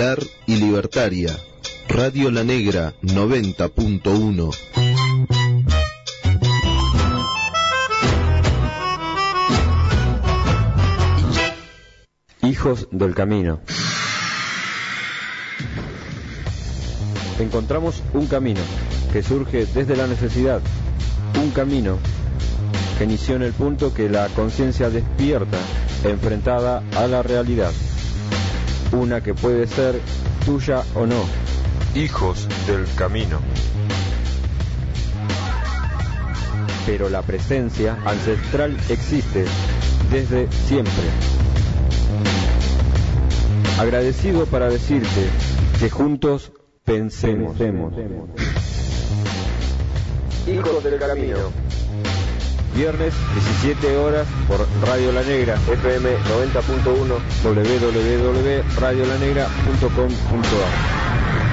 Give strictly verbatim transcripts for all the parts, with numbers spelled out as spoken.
popular y libertaria. Radio La Negra noventa punto uno. Hijos del Camino. Encontramos un camino que surge desde la necesidad, un camino que inició en el punto que la conciencia despierta, enfrentada a la realidad, una que puede ser tuya o no. Hijos del Camino. Pero la presencia ancestral existe desde siempre. Agradecido para decirte que juntos pensemos. Hijos del Camino. Viernes, diecisiete horas, por Radio La Negra, F M noventa punto uno, doble u doble u doble u punto radio la negra punto com punto a r.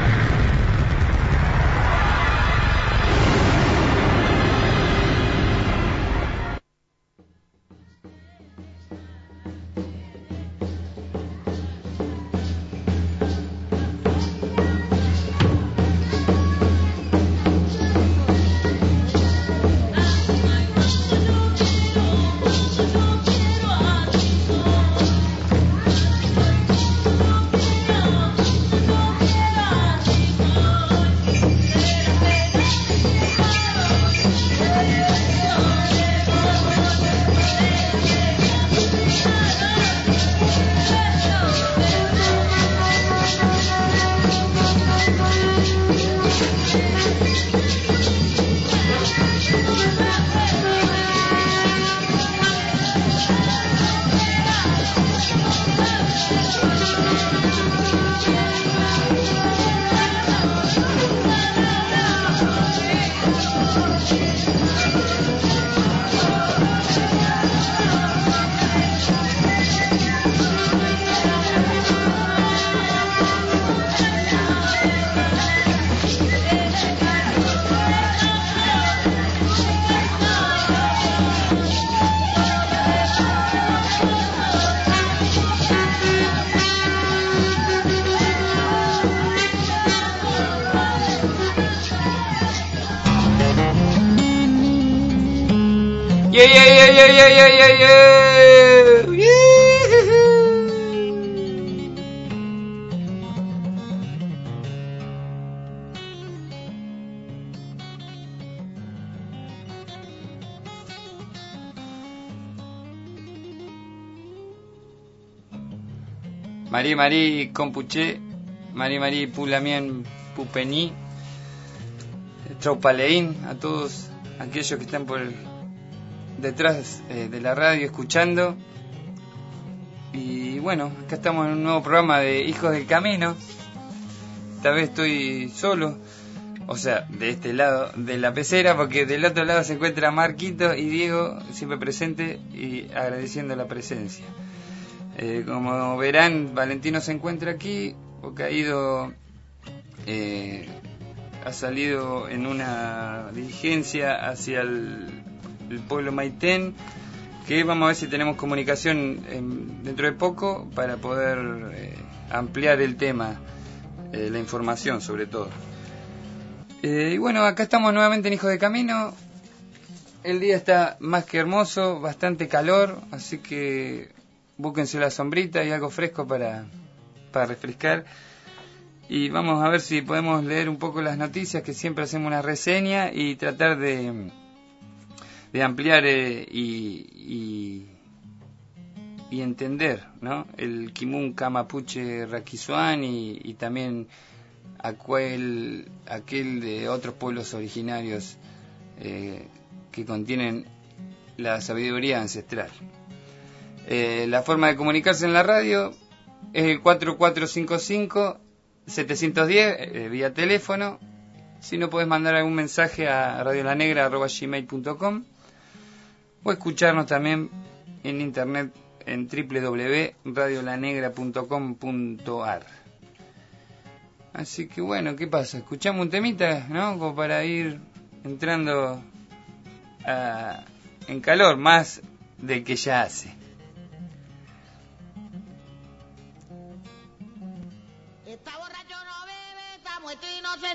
Yeah, yeah, yeah, yeah, yeah, yeah, yeah, yeah. Yeah. Marí, Marí, Compuché, Marí, Marí, Pulamien, Pupení, Traupaleín, a todos aquellos que están por el detrás eh, de la radio escuchando. Y bueno, acá estamos en un nuevo programa de Hijos del Camino. Esta vez estoy solo, o sea, de este lado de la pecera, porque del otro lado se encuentra Marquito y Diego, siempre presente y agradeciendo la presencia. Eh, como verán, Valentino se encuentra aquí porque ha ido eh, ha salido en una diligencia hacia el el pueblo Maitén, que vamos a ver si tenemos comunicación eh, dentro de poco para poder eh, ampliar el tema, eh, la información sobre todo. Eh, y bueno, acá estamos nuevamente en Hijos de Camino. El día está más que hermoso, bastante calor, así que búsquense la sombrita y algo fresco para, para refrescar. Y vamos a ver si podemos leer un poco las noticias, que siempre hacemos una reseña, y tratar de... de ampliar eh, y, y, y entender, ¿no?, el Kimunka Mapuche Raquizuán y, y también aquel, aquel de otros pueblos originarios eh, que contienen la sabiduría ancestral. Eh, la forma de comunicarse en la radio es el cuatro cuatro cinco cinco, siete uno cero eh, vía teléfono. Si no, puedes mandar algún mensaje a radiolanegra arroba gmail punto com o escucharnos también en internet en doble u doble u doble u punto radio la negra punto com punto a r. Así que bueno, ¿qué pasa? Escuchamos un temita, ¿no?, como para ir entrando a, en calor, más del que ya hace.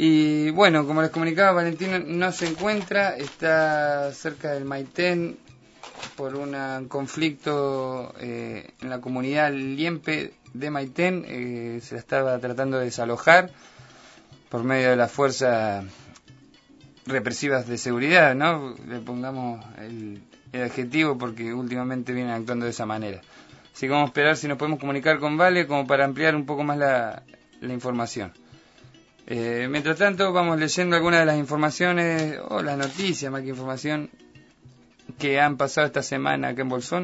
Y bueno, como les comunicaba, Valentino no se encuentra, está cerca del Maitén por un conflicto eh, en la comunidad Liempe de Maitén. Eh, se la estaba tratando de desalojar por medio de las fuerzas represivas de seguridad, ¿no? Le pongamos el, el adjetivo porque últimamente vienen actuando de esa manera. Así que vamos a esperar si nos podemos comunicar con Vale como para ampliar un poco más la, la información. Eh, mientras tanto, vamos leyendo algunas de las informaciones, o las noticias más que información, que han pasado esta semana acá en Bolsón.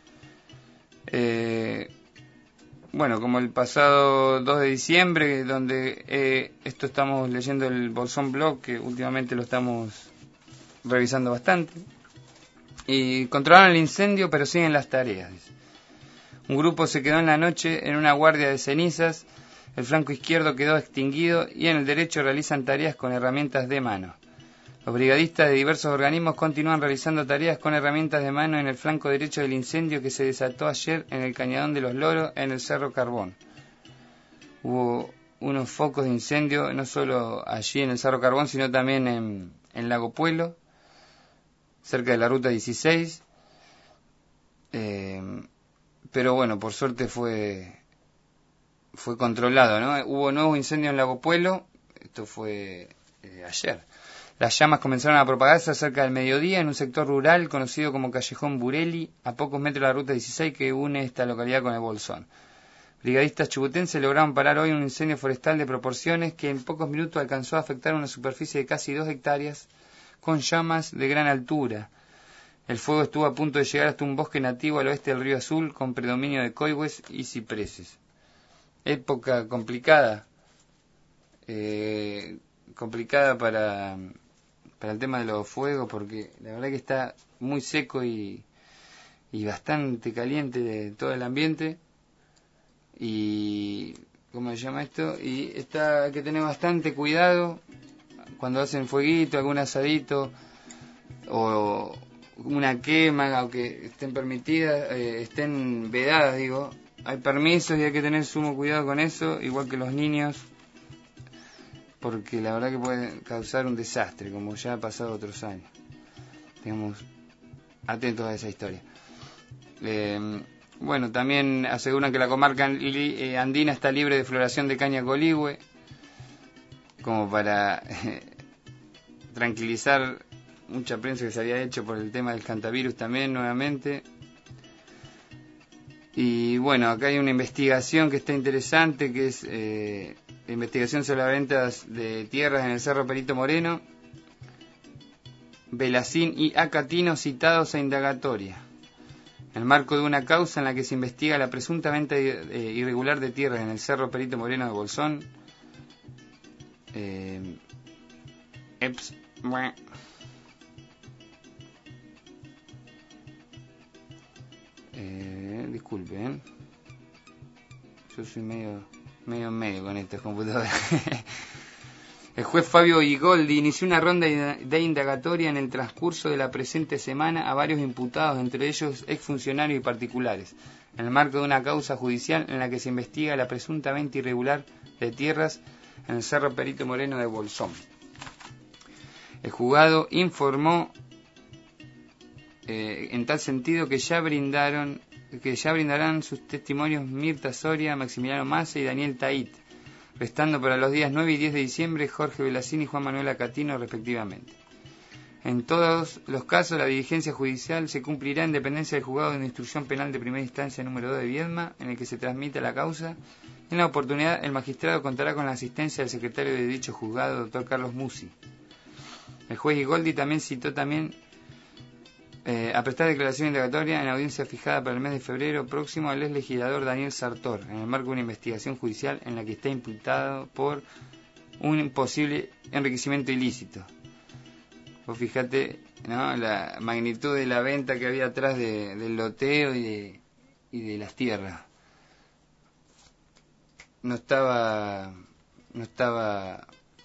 Eh, bueno, como el pasado dos de diciembre, donde eh, esto estamos leyendo el Bolsón Blog, que últimamente lo estamos revisando bastante. Y controlaron el incendio, pero siguen las tareas. Un grupo se quedó en la noche en una guardia de cenizas, el flanco izquierdo quedó extinguido y en el derecho realizan tareas con herramientas de mano. Los brigadistas de diversos organismos continúan realizando tareas con herramientas de mano en el flanco derecho del incendio que se desató ayer en el Cañadón de los Loros, en el Cerro Carbón. Hubo unos focos de incendio, no solo allí en el Cerro Carbón, sino también en, en Lago Puelo, cerca de la Ruta dieciséis. Eh, pero bueno, por suerte fue, fue controlado, ¿no? Hubo nuevos incendios en Lago Puelo, esto fue eh, ayer. Las llamas comenzaron a propagarse cerca del mediodía en un sector rural conocido como Callejón Burelli, a pocos metros de la Ruta dieciséis que une esta localidad con el Bolsón. Brigadistas chubutenses lograron parar hoy un incendio forestal de proporciones que en pocos minutos alcanzó a afectar una superficie de casi dos hectáreas con llamas de gran altura. El fuego estuvo a punto de llegar hasta un bosque nativo al oeste del Río Azul con predominio de coihues y cipreses. Época complicada, eh, complicada para... para el tema de los fuegos, porque la verdad que está muy seco y, y bastante caliente de todo el ambiente. Y ¿cómo se llama esto? Y está, hay que tener bastante cuidado cuando hacen fueguito, algún asadito o una quema, aunque estén permitidas, eh, estén vedadas, digo. Hay permisos y hay que tener sumo cuidado con eso, igual que los niños, porque la verdad que puede causar un desastre, como ya ha pasado otros años. Tengamos atentos a esa historia. Eh, bueno, también aseguran que la comarca andina está libre de floración de caña coligüe, como para eh, tranquilizar mucha prensa que se había hecho por el tema del cantavirus también nuevamente. Y bueno, acá hay una investigación que está interesante, que es... Eh, la investigación sobre las ventas de tierras en el Cerro Perito Moreno, Belacín y Acatino citados a indagatoria. En el marco de una causa en la que se investiga la presunta venta irregular de tierras en el Cerro Perito Moreno de Bolsón, eh, eps, eh, disculpen, yo soy medio... medio en medio con estos computadores. El juez Fabio Igoldi inició una ronda de indagatoria en el transcurso de la presente semana a varios imputados, entre ellos exfuncionarios y particulares, en el marco de una causa judicial en la que se investiga la presunta venta irregular de tierras en el Cerro Perito Moreno de Bolsón. El juzgado informó eh, en tal sentido que ya brindaron que ya brindarán sus testimonios Mirta Soria, Maximiliano Massa y Daniel Tait, restando para los días nueve y diez de diciembre Jorge Belacín y Juan Manuel Acatino respectivamente. En todos los casos la diligencia judicial se cumplirá en dependencia del juzgado de instrucción penal de primera instancia número dos de Viedma, en el que se transmite la causa. En la oportunidad el magistrado contará con la asistencia del secretario de dicho juzgado, doctor Carlos Musi. El juez Igoldi también citó también Eh, a prestar declaración indagatoria en audiencia fijada para el mes de febrero próximo al ex legislador Daniel Sartor, en el marco de una investigación judicial en la que está imputado por un posible enriquecimiento ilícito. Vos fijate, ¿no?, la magnitud de la venta que había atrás de, del loteo y de, y de las tierras. No estaba, no estaba,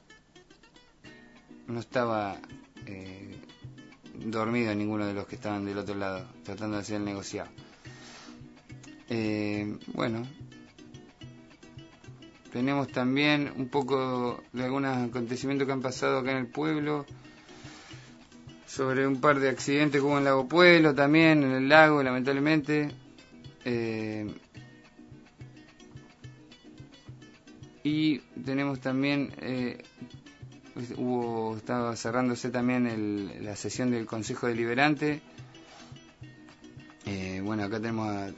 no estaba eh, dormido ninguno de los que estaban del otro lado tratando de hacer el negociado. Eh, bueno, tenemos también un poco de algunos acontecimientos que han pasado acá en el pueblo, sobre un par de accidentes que hubo en Lago Pueblo también, en el lago, lamentablemente. Eh, y tenemos también, eh, hubo estaba cerrándose también el, la sesión del Consejo Deliberante. Eh, bueno, acá tenemos a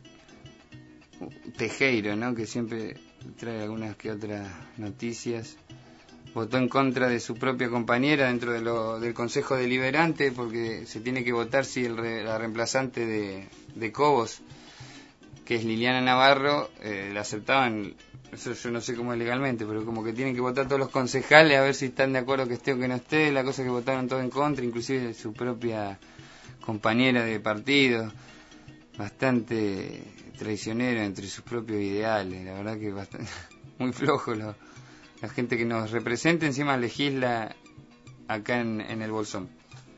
Tejero, ¿no?, que siempre trae algunas que otras noticias. Votó en contra de su propia compañera dentro de lo, del Consejo Deliberante, porque se tiene que votar si el re, la reemplazante de, de Cobos, que es Liliana Navarro, eh, la aceptaban. Eso yo no sé cómo es legalmente, pero como que tienen que votar todos los concejales a ver si están de acuerdo que esté o que no esté. La cosa es que votaron todos en contra, inclusive su propia compañera de partido, bastante traicionero entre sus propios ideales. La verdad que bastante muy flojo lo, la gente que nos representa, encima legisla acá en, en el Bolsón.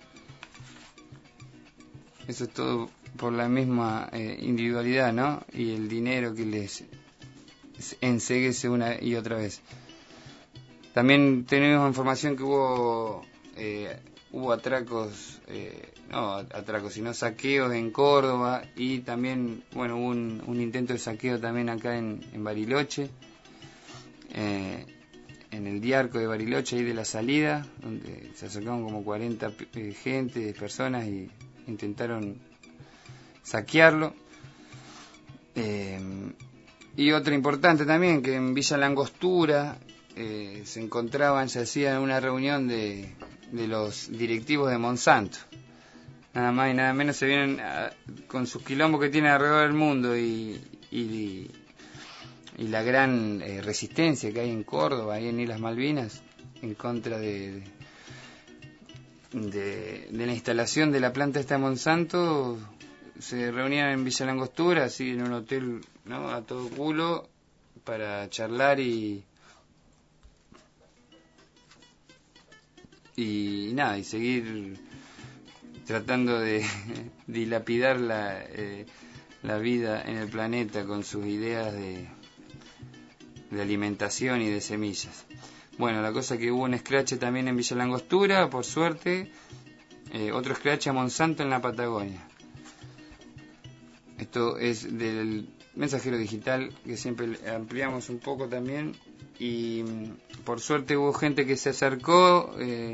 Eso es todo por la misma eh, individualidad, ¿no? Y el dinero que les enceguece una y otra vez. También tenemos información que hubo eh, hubo atracos, eh, no atracos, sino saqueos en Córdoba, y también, bueno, hubo un, un intento de saqueo también acá en, en Bariloche, eh, en el Diarco de Bariloche, ahí de la salida, donde se acercaron como cuarenta eh, gente, personas, y intentaron saquearlo. Eh, y otra importante también, que en Villa Langostura eh, se encontraban, se hacía una reunión de, de los directivos de Monsanto. Nada más y nada menos, se vienen a, con sus quilombos que tienen alrededor del mundo y, y, y la gran eh, resistencia que hay en Córdoba, ahí en Islas Malvinas, en contra de, de, de la instalación de la planta esta de Monsanto. Se reunían en Villa Langostura, así en un hotel, ¿no?, a todo culo, para charlar y y nada, y seguir tratando de dilapidar la, eh, la vida en el planeta con sus ideas de, de alimentación y de semillas. Bueno, la cosa que hubo un escrache también en Villa Langostura, por suerte, eh, otro escrache a Monsanto en la Patagonia. Esto es del Mensajero Digital, que siempre ampliamos un poco también, y por suerte hubo gente que se acercó eh,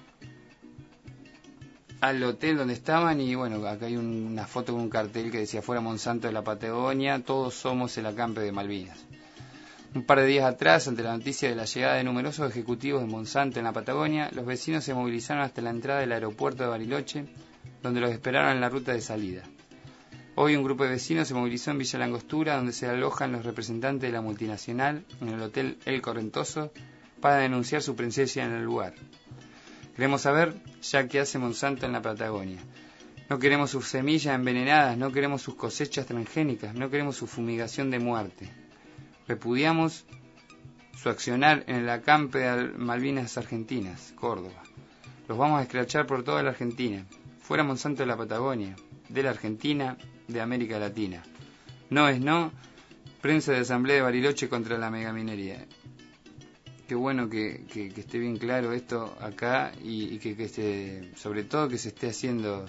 al hotel donde estaban, y bueno, acá hay un, una foto con un cartel que decía: fuera Monsanto de la Patagonia, todos somos el acampe de Malvinas. Un par de días atrás, ante la noticia de la llegada de numerosos ejecutivos de Monsanto en la Patagonia, los vecinos se movilizaron hasta la entrada del aeropuerto de Bariloche, donde los esperaron en la ruta de salida. Hoy un grupo de vecinos se movilizó en Villa Langostura, donde se alojan los representantes de la multinacional en el Hotel El Correntoso, para denunciar su presencia en el lugar. Queremos saber ya qué hace Monsanto en la Patagonia. No queremos sus semillas envenenadas, no queremos sus cosechas transgénicas, no queremos su fumigación de muerte. Repudiamos su accionar en el acampe de Malvinas Argentinas, Córdoba. Los vamos a escrachar por toda la Argentina. Fuera Monsanto de la Patagonia, de la Argentina, de América Latina. No es no. Prensa de Asamblea de Bariloche contra la megaminería. Qué bueno que, que, que esté bien claro esto acá, y, y que, que esté, sobre todo que se esté haciendo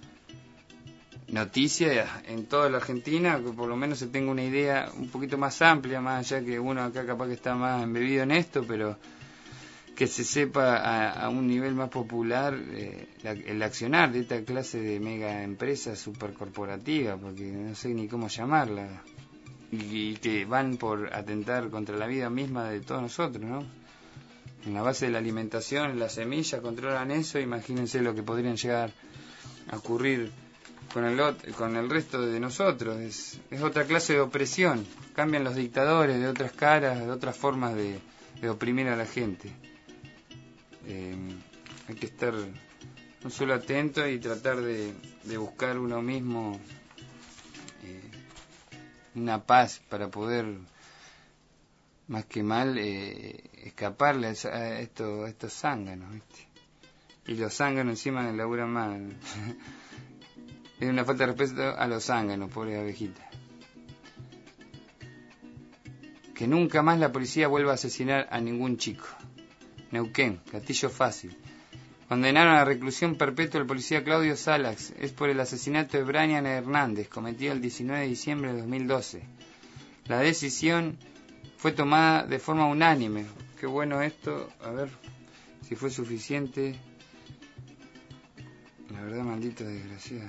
noticia en toda la Argentina, que por lo menos se tenga una idea un poquito más amplia, más allá que uno acá capaz que está más embebido en esto, pero que se sepa a, a un nivel más popular eh, la, el accionar de esta clase de mega empresas supercorporativas, porque no sé ni cómo llamarla, y, y que van por atentar contra la vida misma de todos nosotros, ¿no? En la base de la alimentación, la semilla, controlan eso. Imagínense lo que podrían llegar a ocurrir con el, con el resto de nosotros. Es, es otra clase de opresión. Cambian los dictadores de otras caras, de otras formas de, de oprimir a la gente. Eh, hay que estar no solo atento y tratar de, de buscar uno mismo eh, una paz para poder, más que mal, eh, escaparle a, esto, a estos zánganos, ¿viste? Y los zánganos encima laburan mal. Es una falta de respeto a los zánganos, pobre abejita. Que nunca más la policía vuelva a asesinar a ningún chico. Neuquén, gatillo fácil. Condenaron a reclusión perpetua al policía Claudio Salax. Es por el asesinato de Brian Hernández, cometido el diecinueve de diciembre de dos mil doce. La decisión fue tomada de forma unánime. Qué bueno esto. A ver si fue suficiente. La verdad, maldito desgraciado.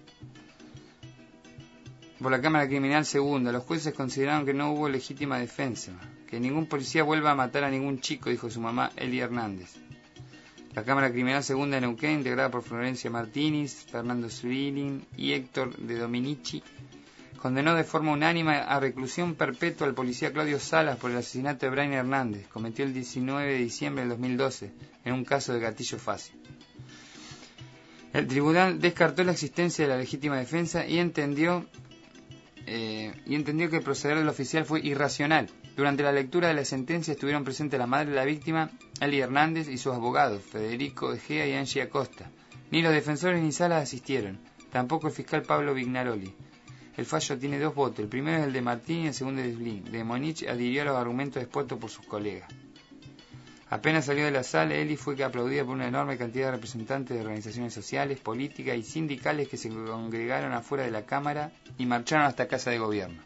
Por la Cámara Criminal Segunda, los jueces consideraron que no hubo legítima defensa. Que ningún policía vuelva a matar a ningún chico, dijo su mamá, Eli Hernández. La Cámara Criminal Segunda de Neuquén, integrada por Florencia Martínez, Fernando Zwilling y Héctor de Dominici, condenó de forma unánime a reclusión perpetua al policía Claudio Salas por el asesinato de Brian Hernández, cometido el diecinueve de diciembre de dos mil doce, en un caso de gatillo fácil. El tribunal descartó la existencia de la legítima defensa y entendió, eh, y entendió que el proceder del oficial fue irracional. Durante la lectura de la sentencia estuvieron presentes la madre de la víctima, Eli Hernández, y sus abogados, Federico Egea y Angie Acosta. Ni los defensores ni Salas asistieron, tampoco el fiscal Pablo Vignaroli. El fallo tiene dos votos, el primero es el de Martín y el segundo es de Blin. De Monich adhirió a los argumentos expuestos por sus colegas. Apenas salió de la sala, Eli fue aplaudida por una enorme cantidad de representantes de organizaciones sociales, políticas y sindicales que se congregaron afuera de la Cámara y marcharon hasta Casa de Gobierno.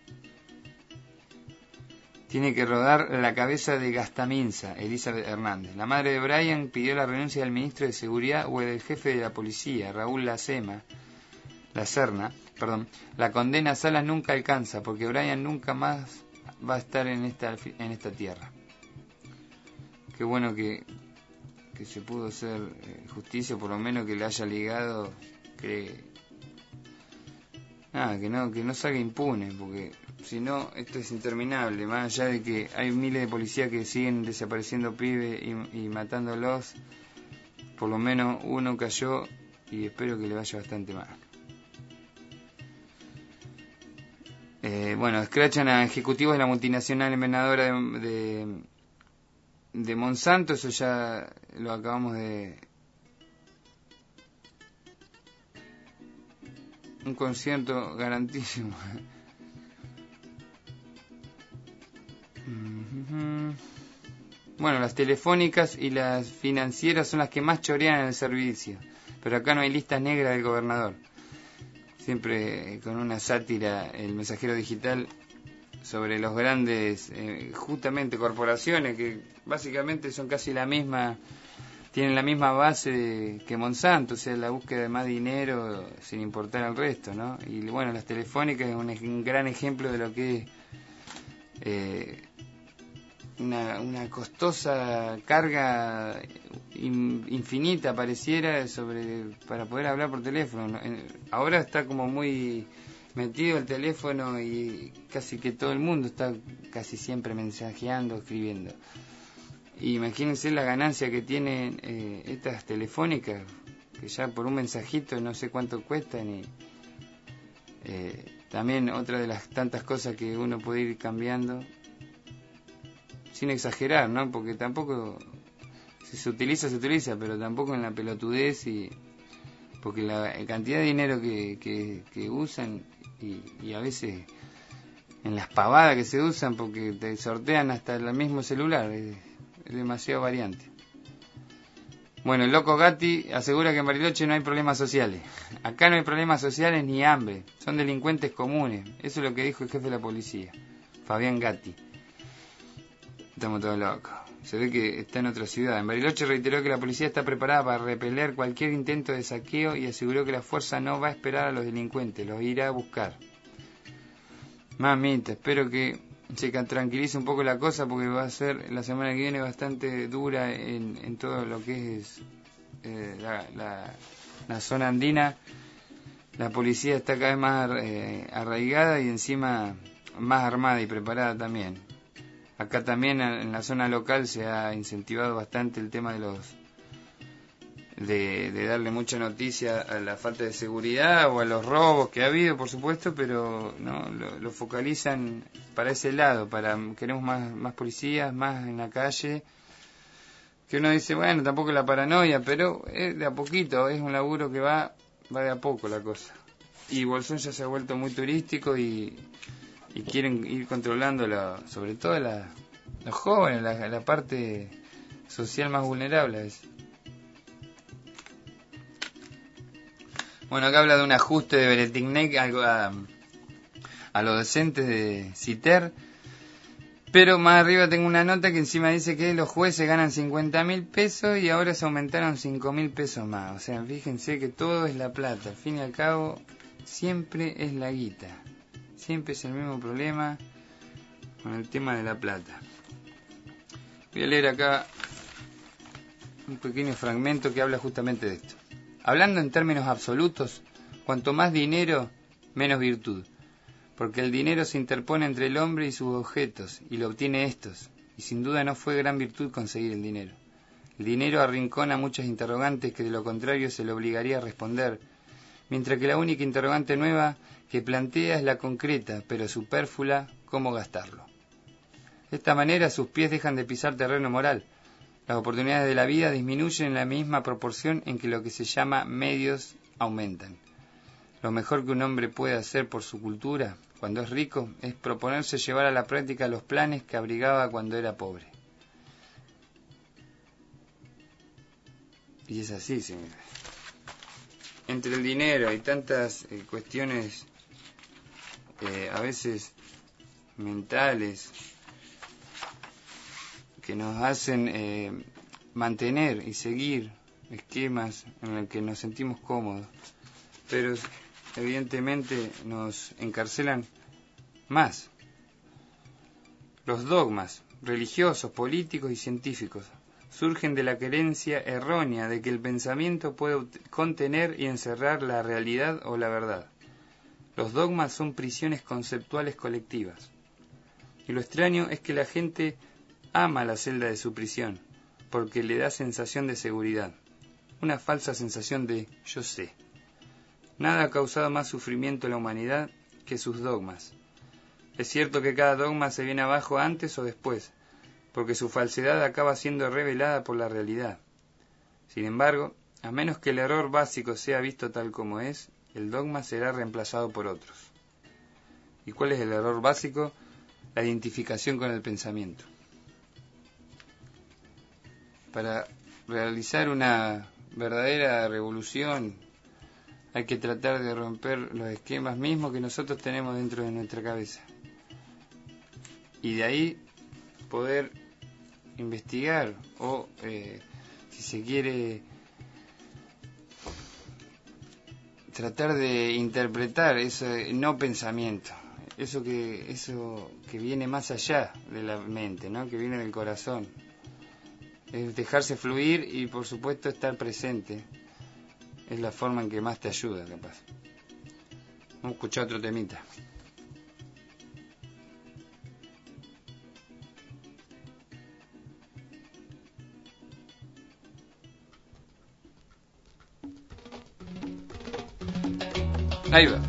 Tiene que rodar la cabeza de Gastaminza, Elizabeth Hernández. La madre de Brian pidió la renuncia del ministro de Seguridad o del jefe de la policía, Raúl Lacema, La Serna. Perdón. La condena a Salas nunca alcanza, porque Brian nunca más va a estar en esta, en esta tierra. Qué bueno que, que se pudo hacer eh, justicia, por lo menos que le haya ligado, que nada, que no, que no salga impune, porque si no, esto es interminable, más allá de que hay miles de policías que siguen desapareciendo pibes y, y matándolos, por lo menos uno cayó y espero que le vaya bastante mal. Eh, bueno, escrachan a ejecutivos de la multinacional envenenadora de, de, de Monsanto, eso ya lo acabamos de... Un concierto garantísimo. Bueno, las telefónicas y las financieras son las que más chorean en el servicio, pero acá no hay listas negras del gobernador. Siempre con una sátira, el Mensajero Digital, sobre los grandes, eh, justamente corporaciones, que básicamente son casi la misma, tienen la misma base que Monsanto, o sea, la búsqueda de más dinero sin importar al resto, ¿no? Y bueno, las telefónicas es un, un gran ejemplo de lo que es eh, una, una costosa carga in, infinita, pareciera, sobre para poder hablar por teléfono. Ahora está como muy metido el teléfono y casi que todo el mundo está casi siempre mensajeando, escribiendo. Y imagínense la ganancia que tienen eh, estas telefónicas, que ya por un mensajito no sé cuánto cuestan. Y eh, también otra de las tantas cosas que uno puede ir cambiando, sin exagerar, ¿no? Porque tampoco, si se utiliza, se utiliza, pero tampoco en la pelotudez, y porque la cantidad de dinero que, que, que usan y, y a veces en las pavadas que se usan, porque te sortean hasta el mismo celular, es, es demasiado variante. Bueno, el loco Gatti asegura que en Bariloche no hay problemas sociales. Acá no hay problemas sociales ni hambre, son delincuentes comunes. Eso es lo que dijo el jefe de la policía, Fabián Gatti. Estamos todos locos. Se ve que está en otra ciudad. En Bariloche reiteró que la policía está preparada para repeler cualquier intento de saqueo y aseguró que la fuerza no va a esperar a los delincuentes, los irá a buscar. Mamita, espero que se tranquilice un poco la cosa, porque va a ser la semana que viene bastante dura en, en todo lo que es eh, la, la, la zona andina. La policía está cada vez más eh, arraigada y encima más armada y preparada también. Acá también en la zona local se ha incentivado bastante el tema de los de, de darle mucha noticia a la falta de seguridad o a los robos que ha habido, por supuesto, pero no lo, lo focalizan para ese lado, para queremos más, más policías, más en la calle, que uno dice, bueno, tampoco la paranoia, pero es de a poquito, es un laburo que va va de a poco la cosa. Y Bolsón ya se ha vuelto muy turístico y y quieren ir controlando la, sobre todo la, los jóvenes, la, la parte social más vulnerable a veces. Bueno, acá habla de un ajuste de Beretignac a, a, a los docentes de CITER, pero más arriba tengo una nota que encima dice que los jueces ganan cincuenta mil pesos y ahora se aumentaron cinco mil pesos más. O sea, fíjense que todo es la plata, al fin y al cabo siempre es la guita, siempre es el mismo problema con el tema de la plata. Voy a leer acá un pequeño fragmento que habla justamente de esto. Hablando en términos absolutos, cuanto más dinero, menos virtud, porque el dinero se interpone entre el hombre y sus objetos, y lo obtiene estos, y sin duda no fue gran virtud conseguir el dinero. El dinero arrincona muchos interrogantes que de lo contrario se le obligaría a responder, mientras que la única interrogante nueva que plantea es la concreta, pero superflua, cómo gastarlo. De esta manera sus pies dejan de pisar terreno moral. Las oportunidades de la vida disminuyen en la misma proporción en que lo que se llama medios aumentan. Lo mejor que un hombre puede hacer por su cultura, cuando es rico, es proponerse llevar a la práctica los planes que abrigaba cuando era pobre. Y es así, señores. Entre el dinero y tantas eh, cuestiones eh, a veces mentales que nos hacen eh, mantener y seguir esquemas en los que nos sentimos cómodos, pero evidentemente nos encarcelan más. Los dogmas religiosos, políticos y científicos surgen de la creencia errónea de que el pensamiento puede contener y encerrar la realidad o la verdad. Los dogmas son prisiones conceptuales colectivas. Y lo extraño es que la gente ama la celda de su prisión, porque le da sensación de seguridad, una falsa sensación de yo sé. Nada ha causado más sufrimiento a la humanidad que sus dogmas. Es cierto que cada dogma se viene abajo antes o después, porque su falsedad acaba siendo revelada por la realidad. Sin embargo, a menos que el error básico sea visto tal como es, el dogma será reemplazado por otros. ¿Y cuál es el error básico? La identificación con el pensamiento. Para realizar una verdadera revolución hay que tratar de romper los esquemas mismos que nosotros tenemos dentro de nuestra cabeza. Y de ahí poder investigar o, eh, si se quiere, tratar de interpretar ese no pensamiento, eso que, eso que viene más allá de la mente, ¿no? Que viene del corazón. Es dejarse fluir y, por supuesto, estar presente. Es la forma en que más te ayuda, capaz. Vamos a escuchar otro temita. Ahí va.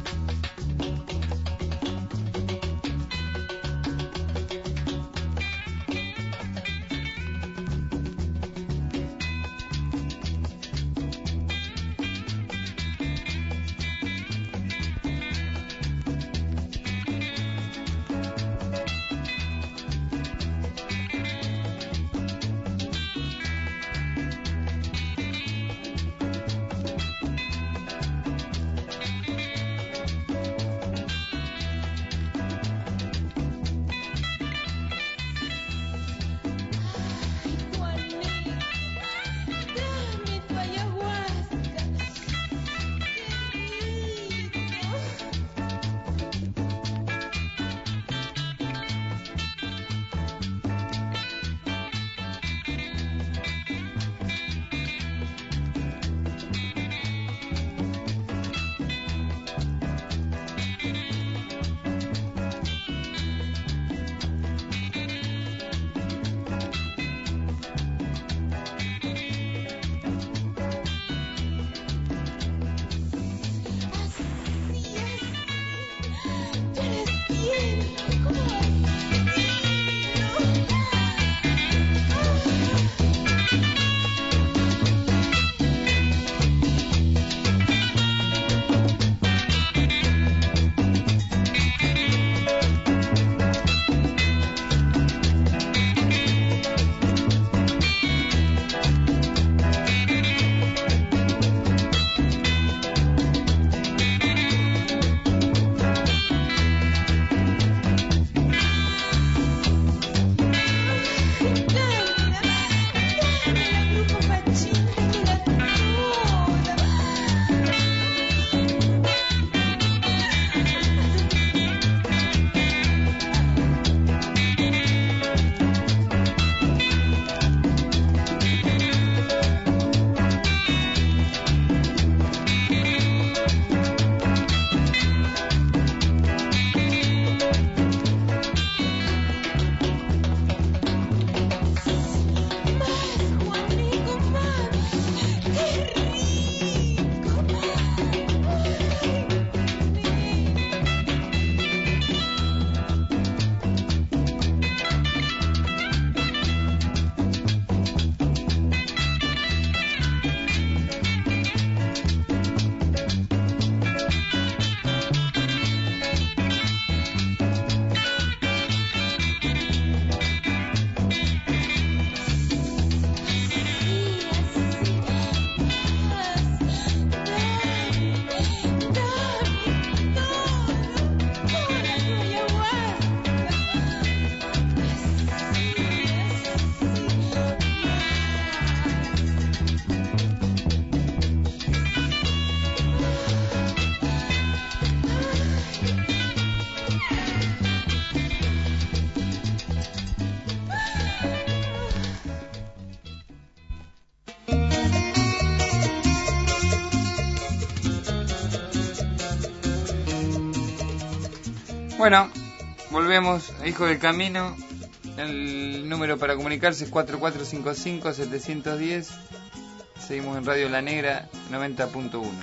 Bueno, volvemos a Hijo del Camino. El número para comunicarse es cuatro cuatro cinco cinco siete uno cero. Seguimos en Radio La Negra noventa punto uno.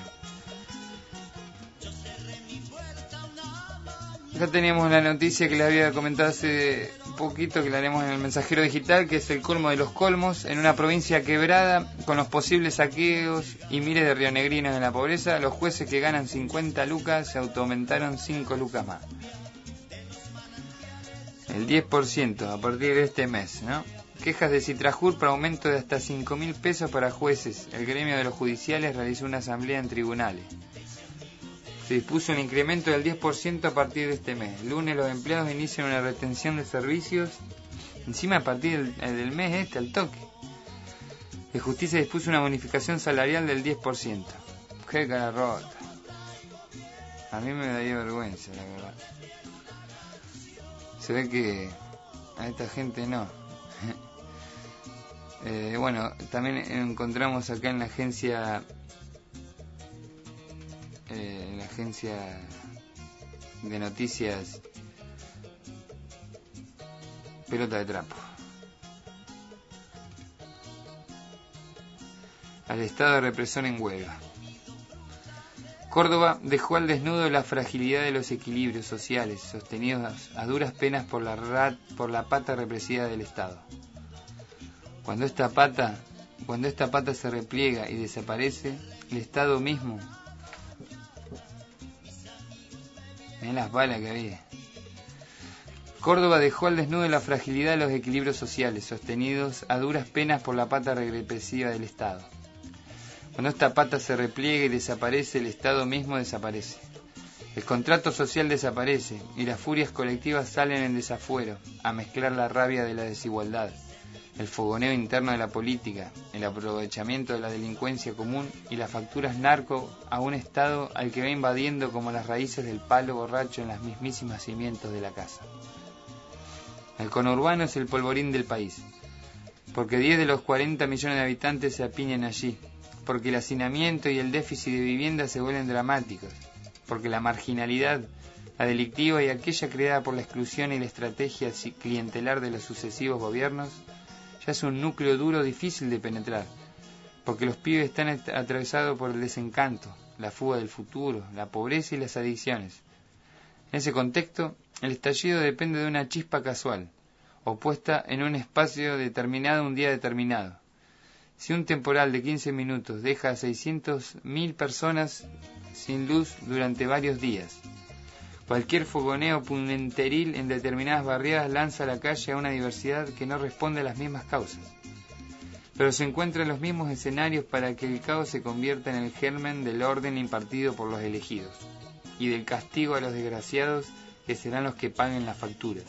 Acá teníamos la noticia que les había comentado hace un poquito, que la haremos en el Mensajero Digital, que es el colmo de los colmos. En una provincia quebrada, con los posibles saqueos y miles de rionegrinos en la pobreza, los jueces que ganan cincuenta lucas se autoaumentaron cinco lucas más. El diez por ciento a partir de este mes, ¿no? Quejas de Citrajur por aumento de hasta cinco mil pesos para jueces. El gremio de los judiciales realizó una asamblea en tribunales. Se dispuso un incremento del diez por ciento a partir de este mes. El lunes los empleados inician una retención de servicios. Encima a partir del, del mes este, al toque. De Justicia dispuso una bonificación salarial del diez por ciento. Qué cara rota. A mí me daría vergüenza, la verdad. Se ve que a esta gente no. eh, bueno, también encontramos acá en la agencia... Eh, en la agencia de noticias Pelota de Trapo. Al estado represor en huelga. Córdoba dejó al desnudo la fragilidad de los equilibrios sociales sostenidos a duras penas por la, rat, por la pata represiva del Estado. Cuando esta pata, cuando esta pata se repliega y desaparece, el Estado mismo... Miren las balas que había. Córdoba dejó al desnudo la fragilidad de los equilibrios sociales, sostenidos a duras penas por la pata represiva del Estado. Cuando esta pata se repliega y desaparece, el Estado mismo desaparece. El contrato social desaparece y las furias colectivas salen en desafuero, a mezclar la rabia de la desigualdad, el fogoneo interno de la política, el aprovechamiento de la delincuencia común y las facturas narco a un Estado al que va invadiendo como las raíces del palo borracho en las mismísimas cimientos de la casa. El conurbano es el polvorín del país, porque diez de los cuarenta millones de habitantes se apiñan allí, porque el hacinamiento y el déficit de vivienda se vuelven dramáticos, porque la marginalidad, la delictiva y aquella creada por la exclusión y la estrategia clientelar de los sucesivos gobiernos, ya es un núcleo duro difícil de penetrar, porque los pibes están atravesados por el desencanto, la fuga del futuro, la pobreza y las adicciones. En ese contexto, el estallido depende de una chispa casual, o puesta en un espacio determinado un día determinado. Si un temporal de quince minutos deja a seiscientas mil personas sin luz durante varios días, cualquier fogoneo punenteril en determinadas barriadas lanza a la calle a una diversidad que no responde a las mismas causas, pero se encuentra en los mismos escenarios para que el caos se convierta en el germen del orden impartido por los elegidos y del castigo a los desgraciados que serán los que paguen las facturas.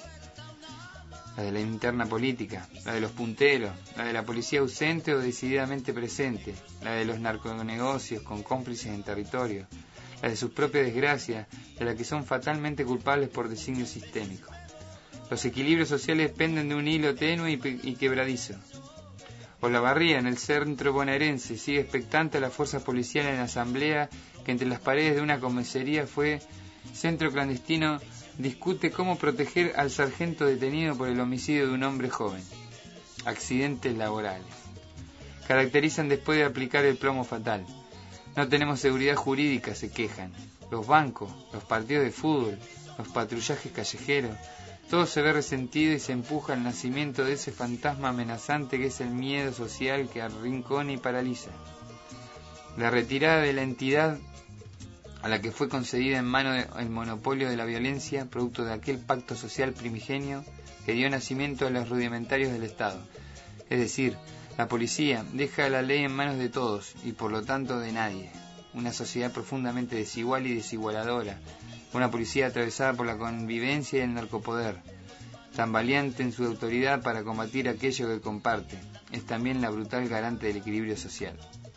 La de la interna política, la de los punteros, la de la policía ausente o decididamente presente, la de los narconegocios con cómplices en territorio, la de sus propias desgracias, de la que son fatalmente culpables por designio sistémico. Los equilibrios sociales penden de un hilo tenue y, y quebradizo. Olavarría, en el centro bonaerense, sigue expectante a la fuerza policial en la asamblea que entre las paredes de una comisaría fue centro clandestino, discute cómo proteger al sargento detenido por el homicidio de un hombre joven. Accidentes laborales. Caracterizan después de aplicar el plomo fatal. No tenemos seguridad jurídica, se quejan. Los bancos, los partidos de fútbol, los patrullajes callejeros, todo se ve resentido y se empuja al nacimiento de ese fantasma amenazante que es el miedo social que arrincona y paraliza. La retirada de la entidad a la que fue concedida en mano el monopolio de la violencia, producto de aquel pacto social primigenio que dio nacimiento a los rudimentarios del Estado. Es decir, la policía deja la ley en manos de todos y por lo tanto de nadie. Una sociedad profundamente desigual y desigualadora. Una policía atravesada por la convivencia y el narcopoder. Tambaleante en su autoridad para combatir aquello que comparte. Es también la brutal garante del equilibrio social.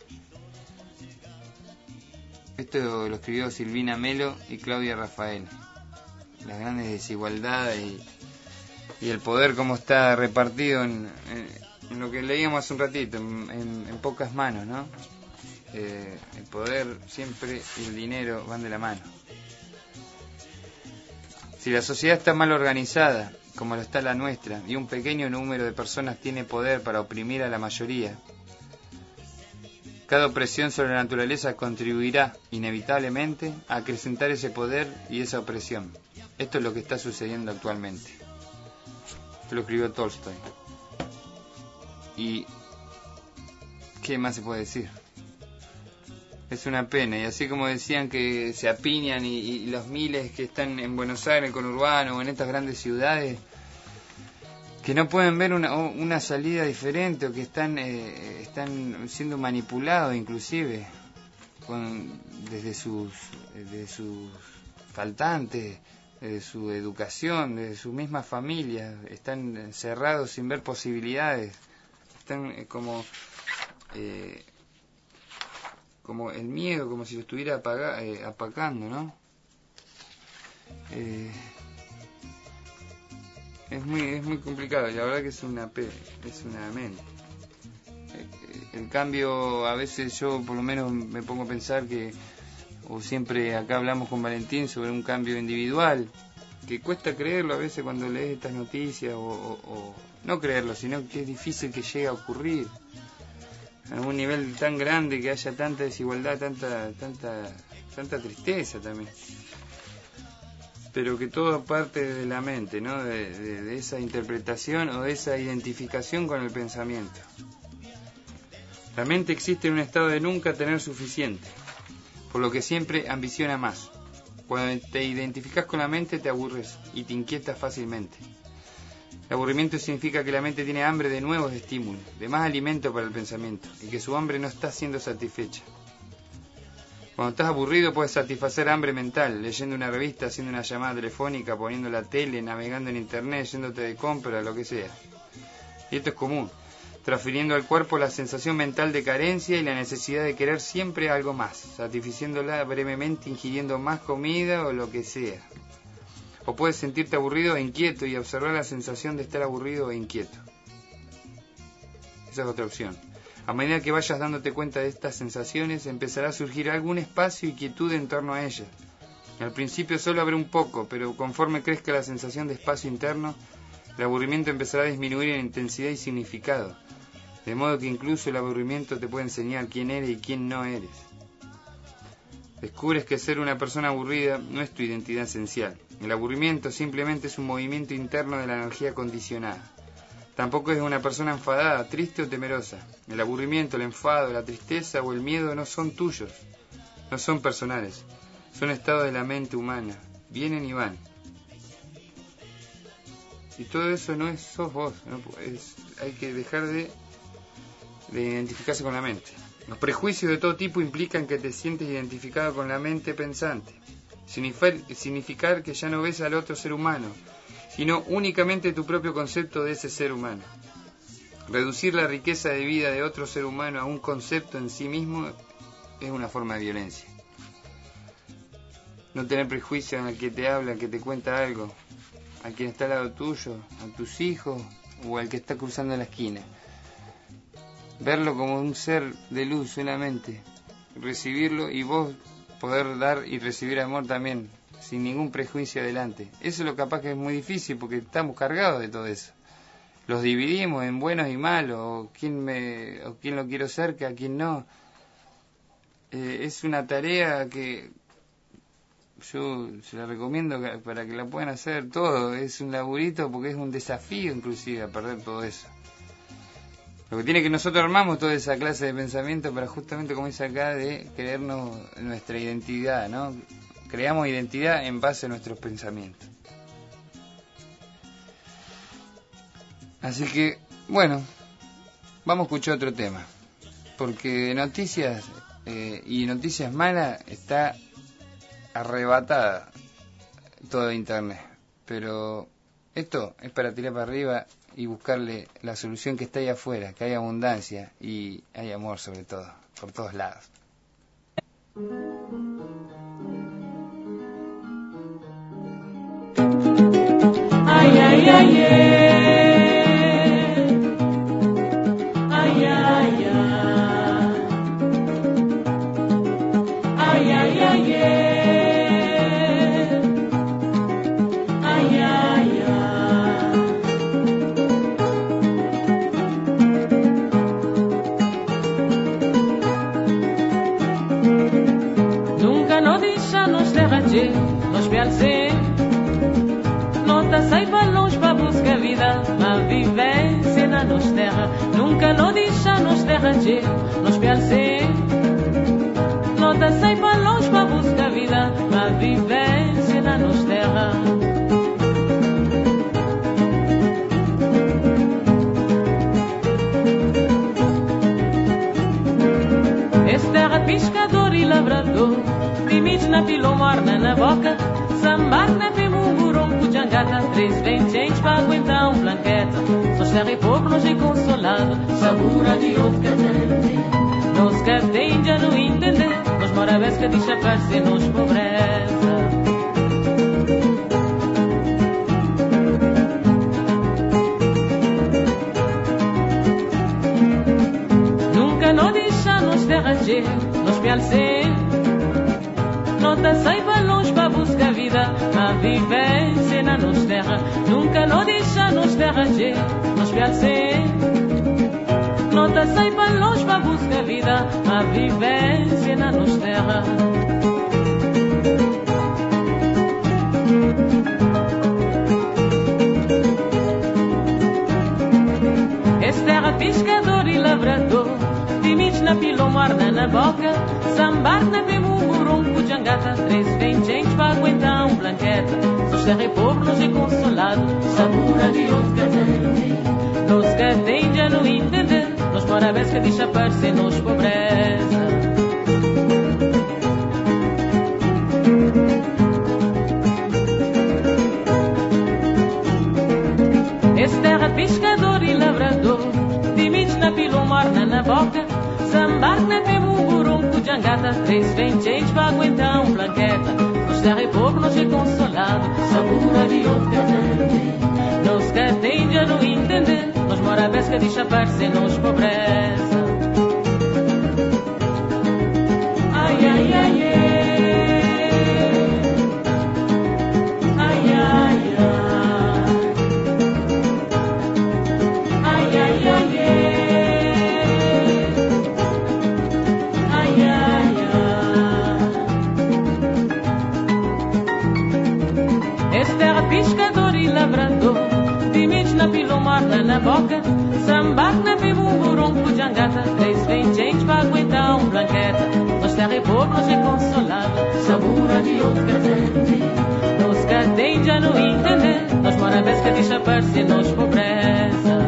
Esto lo escribió Silvina Melo y Claudia Rafael. Las grandes desigualdades y, y el poder como está repartido en, en, en lo que leíamos hace un ratito, en, en, en pocas manos, ¿no? Eh, el poder siempre y el dinero van de la mano. Si la sociedad está mal organizada, como lo está la nuestra, y un pequeño número de personas tiene poder para oprimir a la mayoría, cada opresión sobre la naturaleza contribuirá inevitablemente a acrecentar ese poder y esa opresión. Esto es lo que está sucediendo actualmente. Esto lo escribió Tolstoy. Y ¿qué más se puede decir? Es una pena, y así como decían que se apiñan y, y los miles que están en Buenos Aires, en el conurbano o en estas grandes ciudades, que no pueden ver una, una salida diferente, o que están eh, están siendo manipulados inclusive con, desde sus desde sus faltantes, de su educación, de sus mismas familias, están cerrados sin ver posibilidades, están eh, como eh, como el miedo, como si lo estuviera apaga, eh, apacando, ¿no? Eh, es muy es muy complicado, y la verdad que es una pe es una mente. Eh, el cambio, a veces yo por lo menos me pongo a pensar que, o siempre acá hablamos con Valentín sobre un cambio individual, que cuesta creerlo a veces cuando lees estas noticias, o, o, o no creerlo, sino que es difícil que llegue a ocurrir a un nivel tan grande, que haya tanta desigualdad, tanta tanta tanta tristeza también, pero que todo parte de la mente, ¿no? De, de, de esa interpretación o de esa identificación con el pensamiento. La mente existe en un estado de nunca tener suficiente, por lo que siempre ambiciona más. Cuando te identificas con la mente te aburres y te inquietas fácilmente. El aburrimiento significa que la mente tiene hambre de nuevos estímulos, de más alimento para el pensamiento, y que su hambre no está siendo satisfecha. Cuando estás aburrido puedes satisfacer hambre mental, leyendo una revista, haciendo una llamada telefónica, poniendo la tele, navegando en internet, yéndote de compra, lo que sea. Y esto es común, transfiriendo al cuerpo la sensación mental de carencia y la necesidad de querer siempre algo más, satisficiéndola brevemente ingiriendo más comida o lo que sea. O puedes sentirte aburrido e inquieto y observar la sensación de estar aburrido e inquieto. Esa es otra opción. A medida que vayas dándote cuenta de estas sensaciones, empezará a surgir algún espacio y quietud en torno a ellas. Al principio solo habrá un poco, pero conforme crezca la sensación de espacio interno, el aburrimiento empezará a disminuir en intensidad y significado, de modo que incluso el aburrimiento te puede enseñar quién eres y quién no eres. Descubres que ser una persona aburrida no es tu identidad esencial. El aburrimiento simplemente es un movimiento interno de la energía condicionada. Tampoco es una persona enfadada, triste o temerosa. El aburrimiento, el enfado, la tristeza o el miedo no son tuyos, no son personales. Son estados de la mente humana, vienen y van. Y todo eso no es sos vos, no, es, hay que dejar de, de identificarse con la mente. Los prejuicios de todo tipo implican que te sientes identificado con la mente pensante. Significar, significar que ya no ves al otro ser humano, sino únicamente tu propio concepto de ese ser humano. Reducir la riqueza de vida de otro ser humano a un concepto en sí mismo es una forma de violencia. No tener prejuicio en el que te habla, que te cuenta algo, a quien está al lado tuyo, a tus hijos o al que está cruzando la esquina. Verlo como un ser de luz solamente, recibirlo y vos poder dar y recibir amor también, sin ningún prejuicio adelante. Eso es lo capaz que es muy difícil porque estamos cargados de todo eso. Los dividimos en buenos y malos, o quién, me, o quién lo quiero cerca, a quién no. Eh, es una tarea que yo se la recomiendo para que la puedan hacer todo. Es un laburito porque es un desafío inclusive a perder todo eso. Lo que tiene que nosotros armamos toda esa clase de pensamiento para justamente, como dice acá, de creernos nuestra identidad, ¿no? Creamos identidad en base a nuestros pensamientos. Así que, bueno, vamos a escuchar otro tema. Porque noticias eh, y noticias malas está arrebatada todo internet. Pero esto es para tirar para arriba y buscarle la solución que está ahí afuera, que hay abundancia y hay amor sobre todo, por todos lados. Ay, ay, ay, eh. Ay, ay, ay. Ay, ay, ay, eh. Nota sai para longe para buscar vida, mas vivência na nos terra. Nunca não deixa nos terra de nos pialcer. Nota sai para longe para buscar vida, mas vivência na nos terra. Esta terra pescador e lavrador, limite na pilomorna na boca, sambar na pimumburum, pujangata, três vem gente para aguentar um blanqueta. Só terra e povo nos é consolado, sabura de outro que nos que tem já não entender, nos mora vez que deixa parecer nos pobreza. Nunca não deixa nos derranger, nos pialcer. Nota sai para longe para buscar vida, a vivência na nos terra. Nunca não deixa nos derranger, nos pialcer. Nota sai para longe para buscar vida, a vivência na nos terra. Esta terra pescador e lavrador, limites na pilomorna na boca, sambar na pimumburum, pujangata, três vem gente para aguentar um blanqueta. Só terra e povo nos é consolado, sabura de outro que nos que tem já não entender, nos mora vez que deixa parecer nos pobreza. Esta terra pescador e lavrador, limites na pilomorna na boca, sambar na pimumburum, pujangata, três vem gente para aguentar um blanqueta. Nos terra e povo nos é consolado, sabura de outro que nos que tem já não entender, nos mora vez que deixa parecer nos pobreza. Ai, ai, ai, ai. Pescador e lavrador, limites na pilomorna na boca, sambar na pimumburum, pujangata, três vem gente para aguentar um blanqueta. Nos terra e povo nos é consolado, sabura de outro que nos que tem já não entender, nos mora vez que deixa parecer nos pobreza.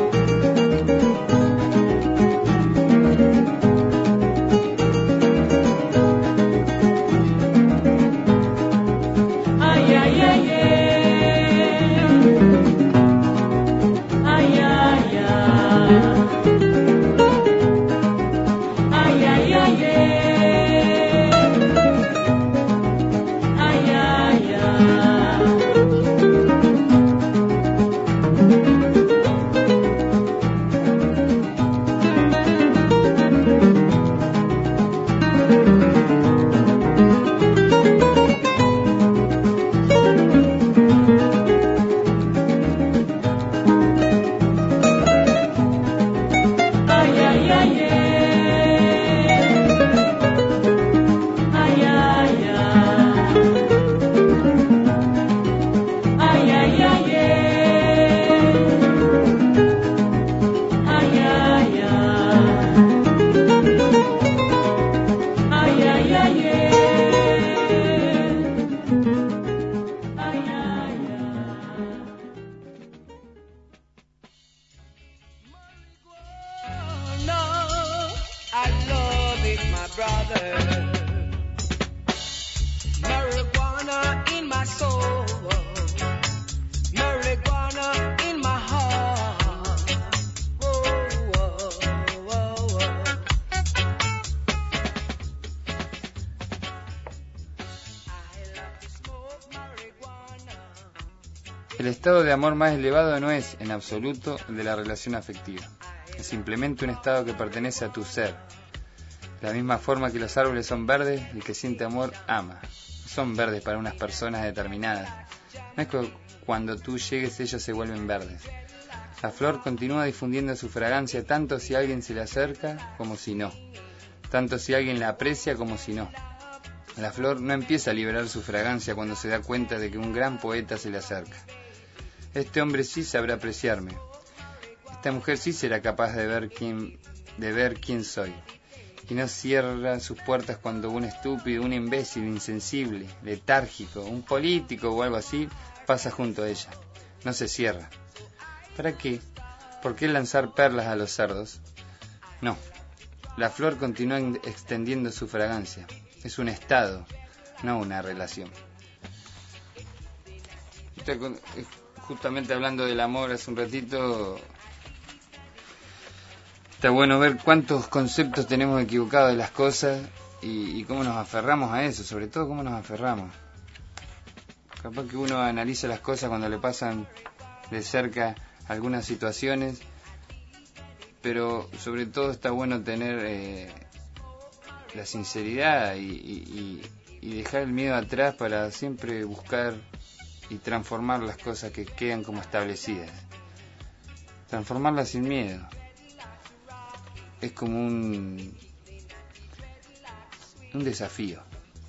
El estado de amor más elevado no es, en absoluto, el de la relación afectiva. Es simplemente un estado que pertenece a tu ser. De la misma forma que los árboles son verdes, el que siente amor ama. No son verdes para unas personas determinadas. No es que cuando tú llegues ellos se vuelven verdes. La flor continúa difundiendo su fragancia tanto si alguien se le acerca como si no. Tanto si alguien la aprecia como si no. La flor no empieza a liberar su fragancia cuando se da cuenta de que un gran poeta se le acerca. Este hombre sí sabrá apreciarme. Esta mujer sí será capaz de ver quién, de ver quién soy. Y no cierra sus puertas cuando un estúpido, un imbécil, insensible, letárgico, un político o algo así pasa junto a ella. No se cierra. ¿Para qué? ¿Por qué lanzar perlas a los cerdos? No. La flor continúa extendiendo su fragancia. Es un estado, no una relación. Justamente hablando del amor hace un ratito, está bueno ver cuántos conceptos tenemos equivocados de las cosas y, y cómo nos aferramos a eso, sobre todo cómo nos aferramos. Capaz que uno analiza las cosas cuando le pasan de cerca algunas situaciones, pero sobre todo está bueno tener eh, la sinceridad y, y, y dejar el miedo atrás para siempre buscar y transformar las cosas que quedan como establecidas. Transformarlas sin miedo. Es como un, un desafío.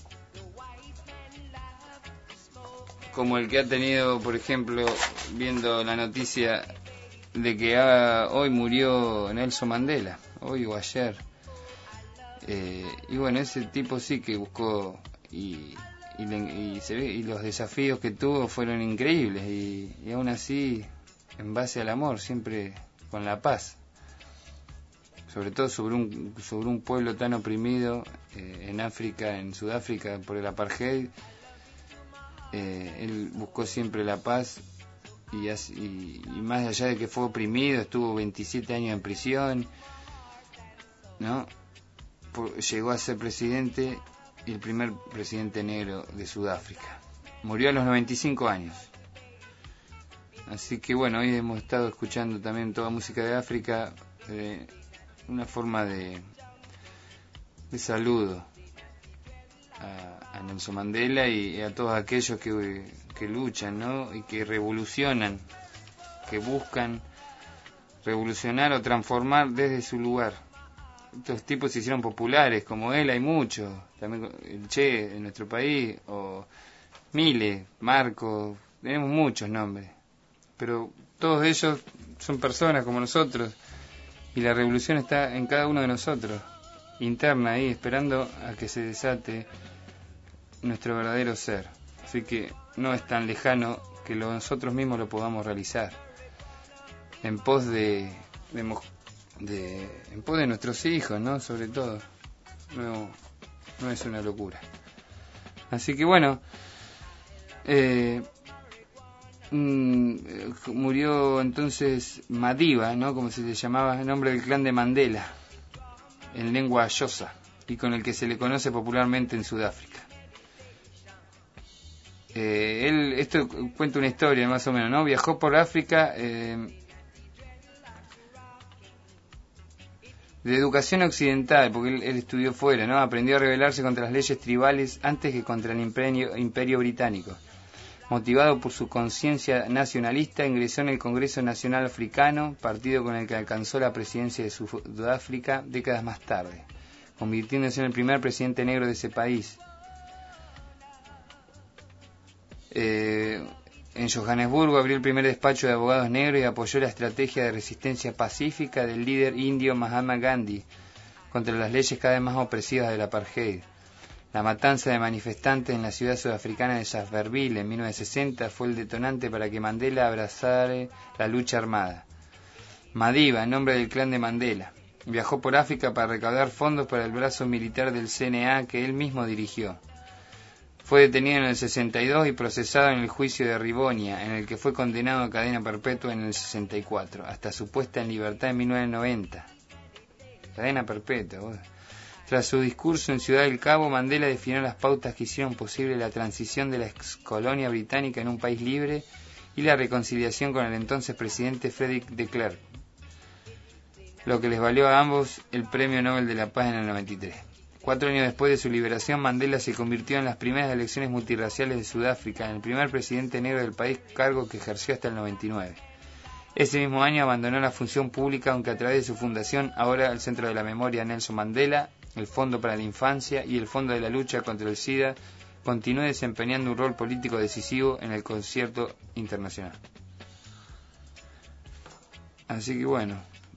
Como el que ha tenido, por ejemplo, viendo la noticia de que ah, hoy murió Nelson Mandela, hoy o ayer. Eh, y bueno, ese tipo sí que buscó y, y, y, se ve, y los desafíos que tuvo fueron increíbles y, y aún así en base al amor, siempre con la paz. Sobre todo sobre un, sobre un pueblo tan oprimido eh, en África, en Sudáfrica, por el apartheid. Eh, él buscó siempre la paz y, y, y más allá de que fue oprimido, estuvo veintisiete años en prisión, ¿no? Por, llegó a ser presidente y el primer presidente negro de Sudáfrica. Murió a los noventa y cinco años. Así que bueno, hoy hemos estado escuchando también toda música de África, eh, una forma de, de saludo a, a Nelson Mandela y a todos aquellos que, que luchan, ¿no? Y que revolucionan, que buscan revolucionar o transformar desde su lugar. Estos tipos se hicieron populares, como él hay muchos, también el Che en nuestro país, o Miles, Marco, tenemos muchos nombres, pero todos ellos son personas como nosotros y la revolución está en cada uno de nosotros, interna ahí, esperando a que se desate nuestro verdadero ser. Así que no es tan lejano que lo, nosotros mismos lo podamos realizar en pos de, de, de en pos de nuestros hijos, ¿no? Sobre todo, no, no es una locura. Así que bueno, eh, Mm, murió entonces Madiba, ¿no? Como se le llamaba, el nombre del clan de Mandela, en lengua xhosa, y con el que se le conoce popularmente en Sudáfrica. Eh, él, esto cuenta una historia más o menos, ¿no? Viajó por África eh, de educación occidental, porque él, él estudió fuera, ¿no? Aprendió a rebelarse contra las leyes tribales antes que contra el imperio, imperio británico. Motivado por su conciencia nacionalista, ingresó en el Congreso Nacional Africano, partido con el que alcanzó la presidencia de Sudáfrica décadas más tarde, convirtiéndose en el primer presidente negro de ese país. Eh, en Johannesburgo abrió el primer despacho de abogados negros y apoyó la estrategia de resistencia pacífica del líder indio Mahatma Gandhi contra las leyes cada vez más opresivas del apartheid. La matanza de manifestantes en la ciudad sudafricana de Sharpeville en mil novecientos sesenta fue el detonante para que Mandela abrazara la lucha armada. Madiba, en nombre del clan de Mandela, viajó por África para recaudar fondos para el brazo militar del C N A que él mismo dirigió. Fue detenido en el sesenta y dos y procesado en el juicio de Rivonia, en el que fue condenado a cadena perpetua en el sesenta y cuatro, hasta su puesta en libertad en mil novecientos noventa. Cadena perpetua, vos. Tras su discurso en Ciudad del Cabo, Mandela definió las pautas que hicieron posible la transición de la excolonia británica en un país libre y la reconciliación con el entonces presidente Frederick de Klerk, lo que les valió a ambos el Premio Nobel de la Paz en el noventa y tres. Cuatro años después de su liberación, Mandela se convirtió en las primeras elecciones multirraciales de Sudáfrica, en el primer presidente negro del país, cargo que ejerció hasta el noventa y nueve. Ese mismo año abandonó la función pública, aunque a través de su fundación, ahora el Centro de la Memoria Nelson Mandela, el Fondo para la Infancia y el Fondo de la Lucha contra el SIDA, continúa desempeñando un rol político decisivo en el concierto internacional. Así que bueno,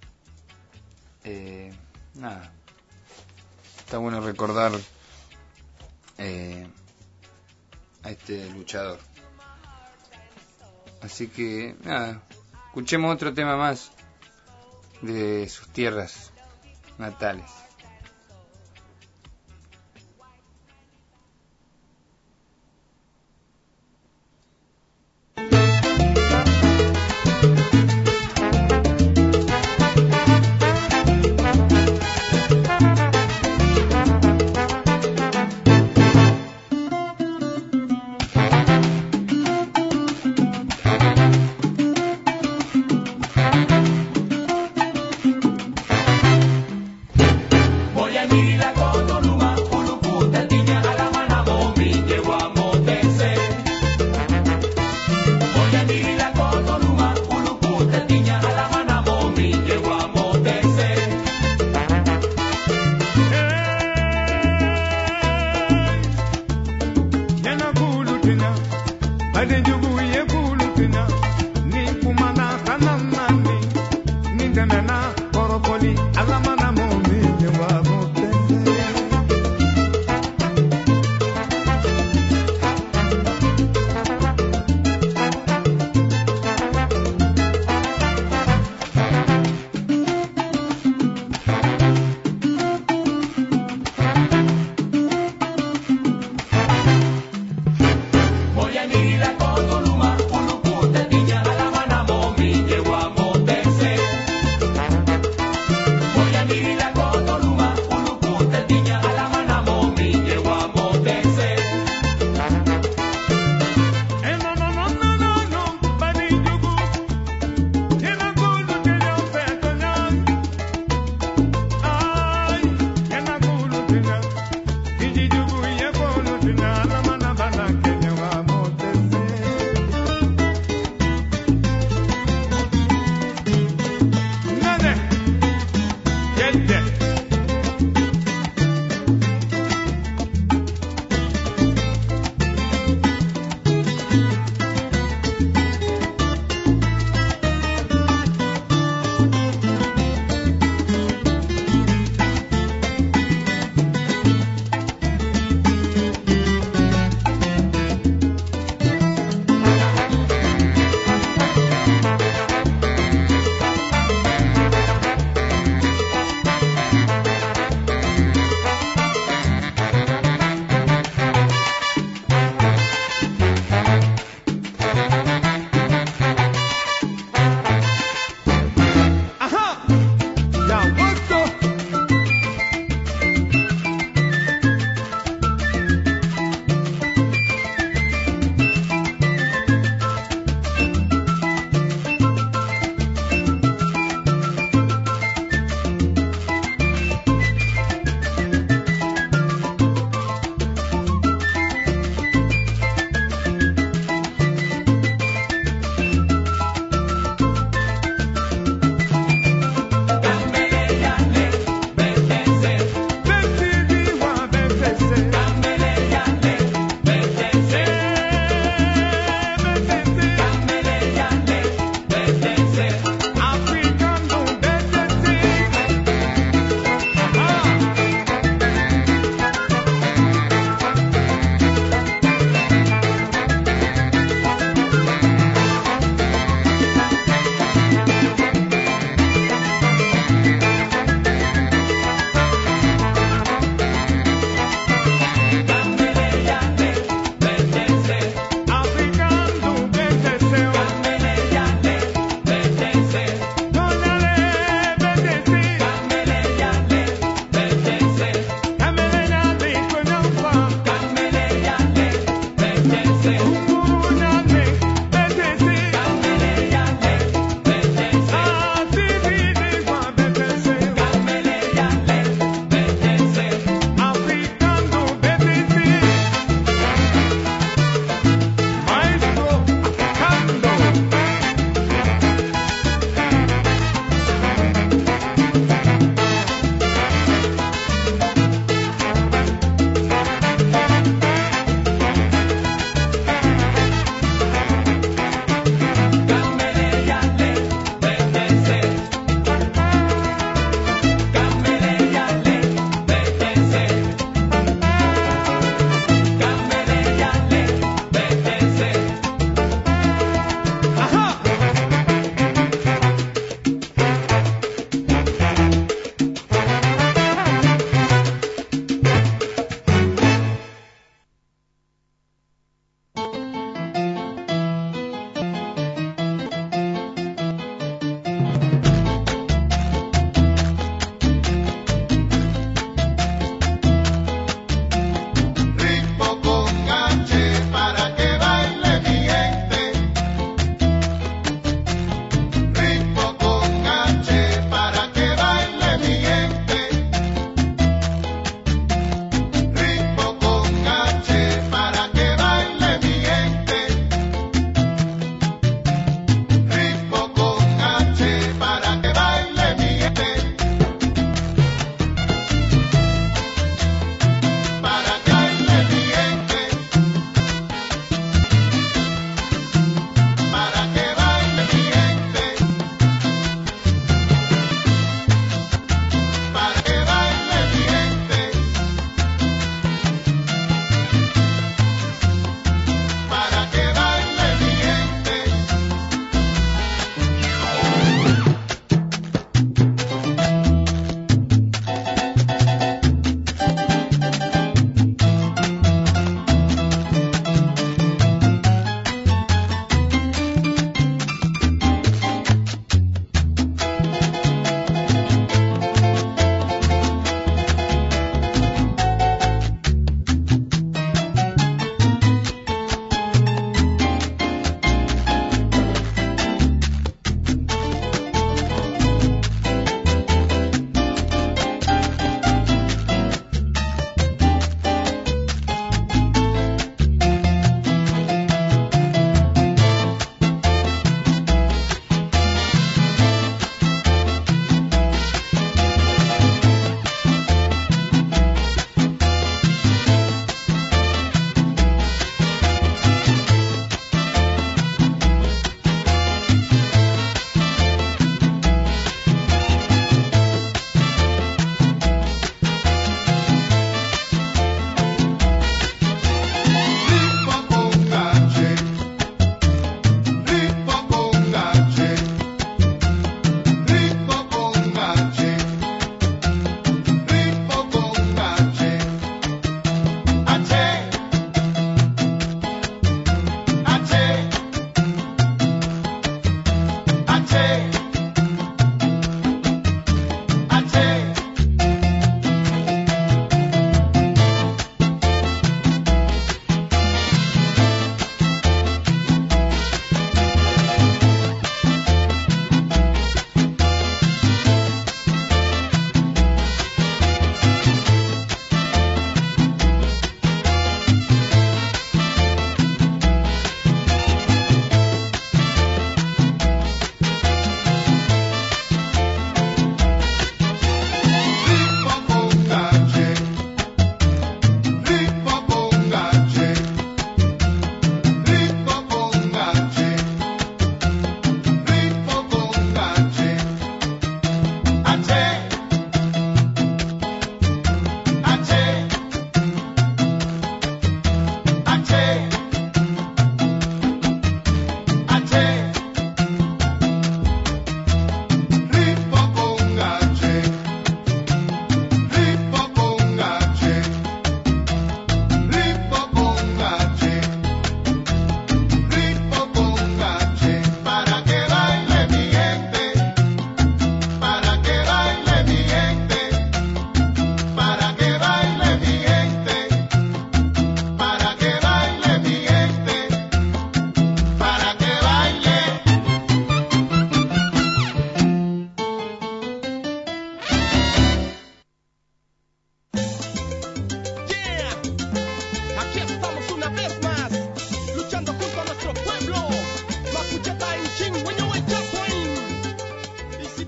eh, nada, está bueno recordar eh, a este luchador. Así que nada, escuchemos otro tema más de sus tierras natales. Voy a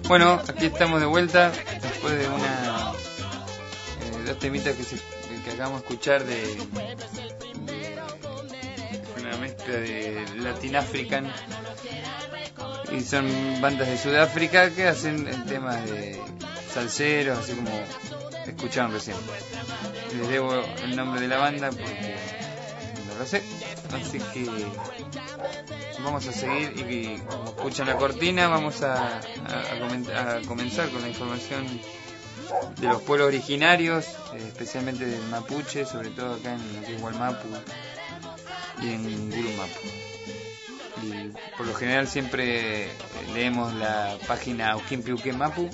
Bueno, aquí estamos de vuelta después de una eh, dos temitas que, se, que acabamos de escuchar de, de una mezcla de Latin African, y son bandas de Sudáfrica que hacen temas de salseros, así como escucharon recién. Les debo el nombre de la banda porque no lo sé, así que vamos a seguir, y como escuchan la cortina, vamos a, a, a, comentar, a comenzar con la información de los pueblos originarios, eh, especialmente del mapuche, sobre todo acá en Gualmapu y en Gurumapu. Y por lo general siempre leemos la página Auquimpiuque Mapu.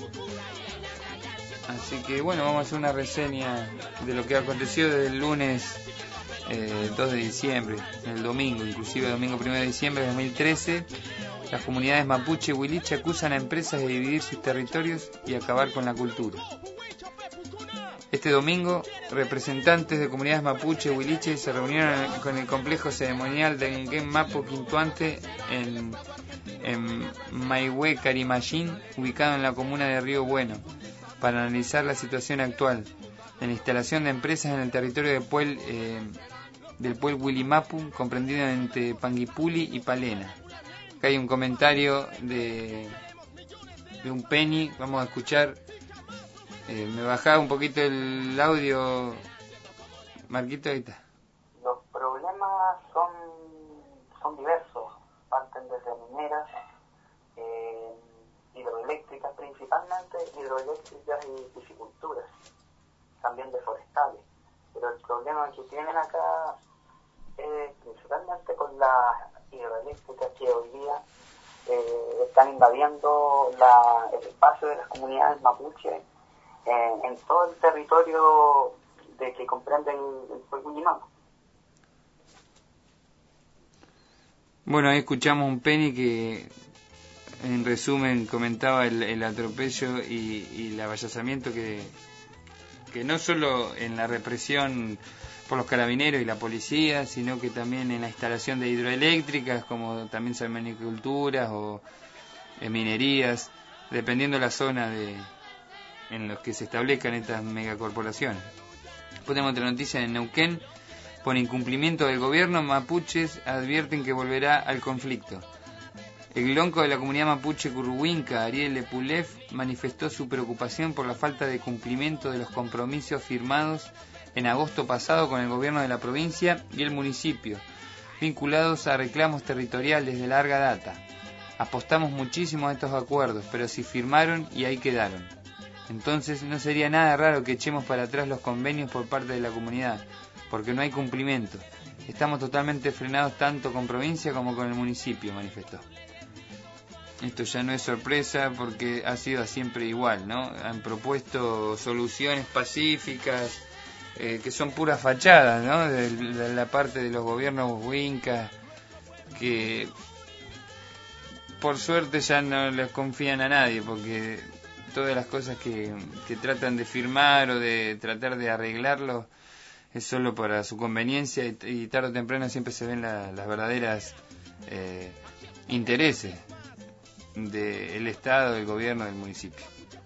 Así que bueno, vamos a hacer una reseña de lo que ha acontecido desde el lunes eh, dos de diciembre, el domingo, inclusive el domingo primero de diciembre de dos mil trece. Las comunidades mapuche y huiliche acusan a empresas de dividir sus territorios y acabar con la cultura. Este domingo, representantes de comunidades mapuche y huiliche se reunieron con el complejo ceremonial de Nguén Mapu Quintuante en, en Maihue Carimachín, ubicado en la comuna de Río Bueno, para analizar la situación actual de la instalación de empresas en el territorio de Puel, eh, del pueblo Huilimapu, comprendido entre Panguipuli y Palena. Acá hay un comentario de, de un Penny, vamos a escuchar. Eh, me bajaba un poquito el audio, Marquito, ahí está. Los problemas son, son diversos, parten desde mineras, eh, hidroeléctricas principalmente, hidroeléctricas y pisciculturas, también de forestales. Pero el problema que tienen acá es principalmente con las hidroeléctricas que hoy día eh, están invadiendo la, el espacio de las comunidades mapuche en, en todo el territorio de que comprende el, el pueblo Huilimapu. Bueno, ahí escuchamos un Penny que en resumen comentaba el, el atropello y, y el avallazamiento que, que no solo en la represión por los carabineros y la policía, sino que también en la instalación de hidroeléctricas, como también salmoniculturas o eh, minerías, dependiendo de la zona de en los que se establezcan estas megacorporaciones. Ponemos otra noticia en Neuquén. Por incumplimiento del gobierno, mapuches advierten que volverá al conflicto. El glonco de la comunidad mapuche Curruhuinca, Ariel Lepulef, manifestó su preocupación por la falta de cumplimiento de los compromisos firmados en agosto pasado con el gobierno de la provincia y el municipio, vinculados a reclamos territoriales de larga data. Apostamos muchísimo a estos acuerdos, pero si firmaron y ahí quedaron. Entonces no sería nada raro que echemos para atrás los convenios por parte de la comunidad, porque no hay cumplimiento. Estamos totalmente frenados tanto con provincia como con el municipio, manifestó. Esto ya no es sorpresa porque ha sido siempre igual, ¿no? Han propuesto soluciones pacíficas eh, que son puras fachadas, ¿no? De, de la parte de los gobiernos huincas, que por suerte ya no les confían a nadie, porque todas las cosas que, que tratan de firmar o de tratar de arreglarlo es solo para su conveniencia, y, y tarde o temprano siempre se ven la, las verdaderas eh, intereses del Estado, del gobierno, del municipio.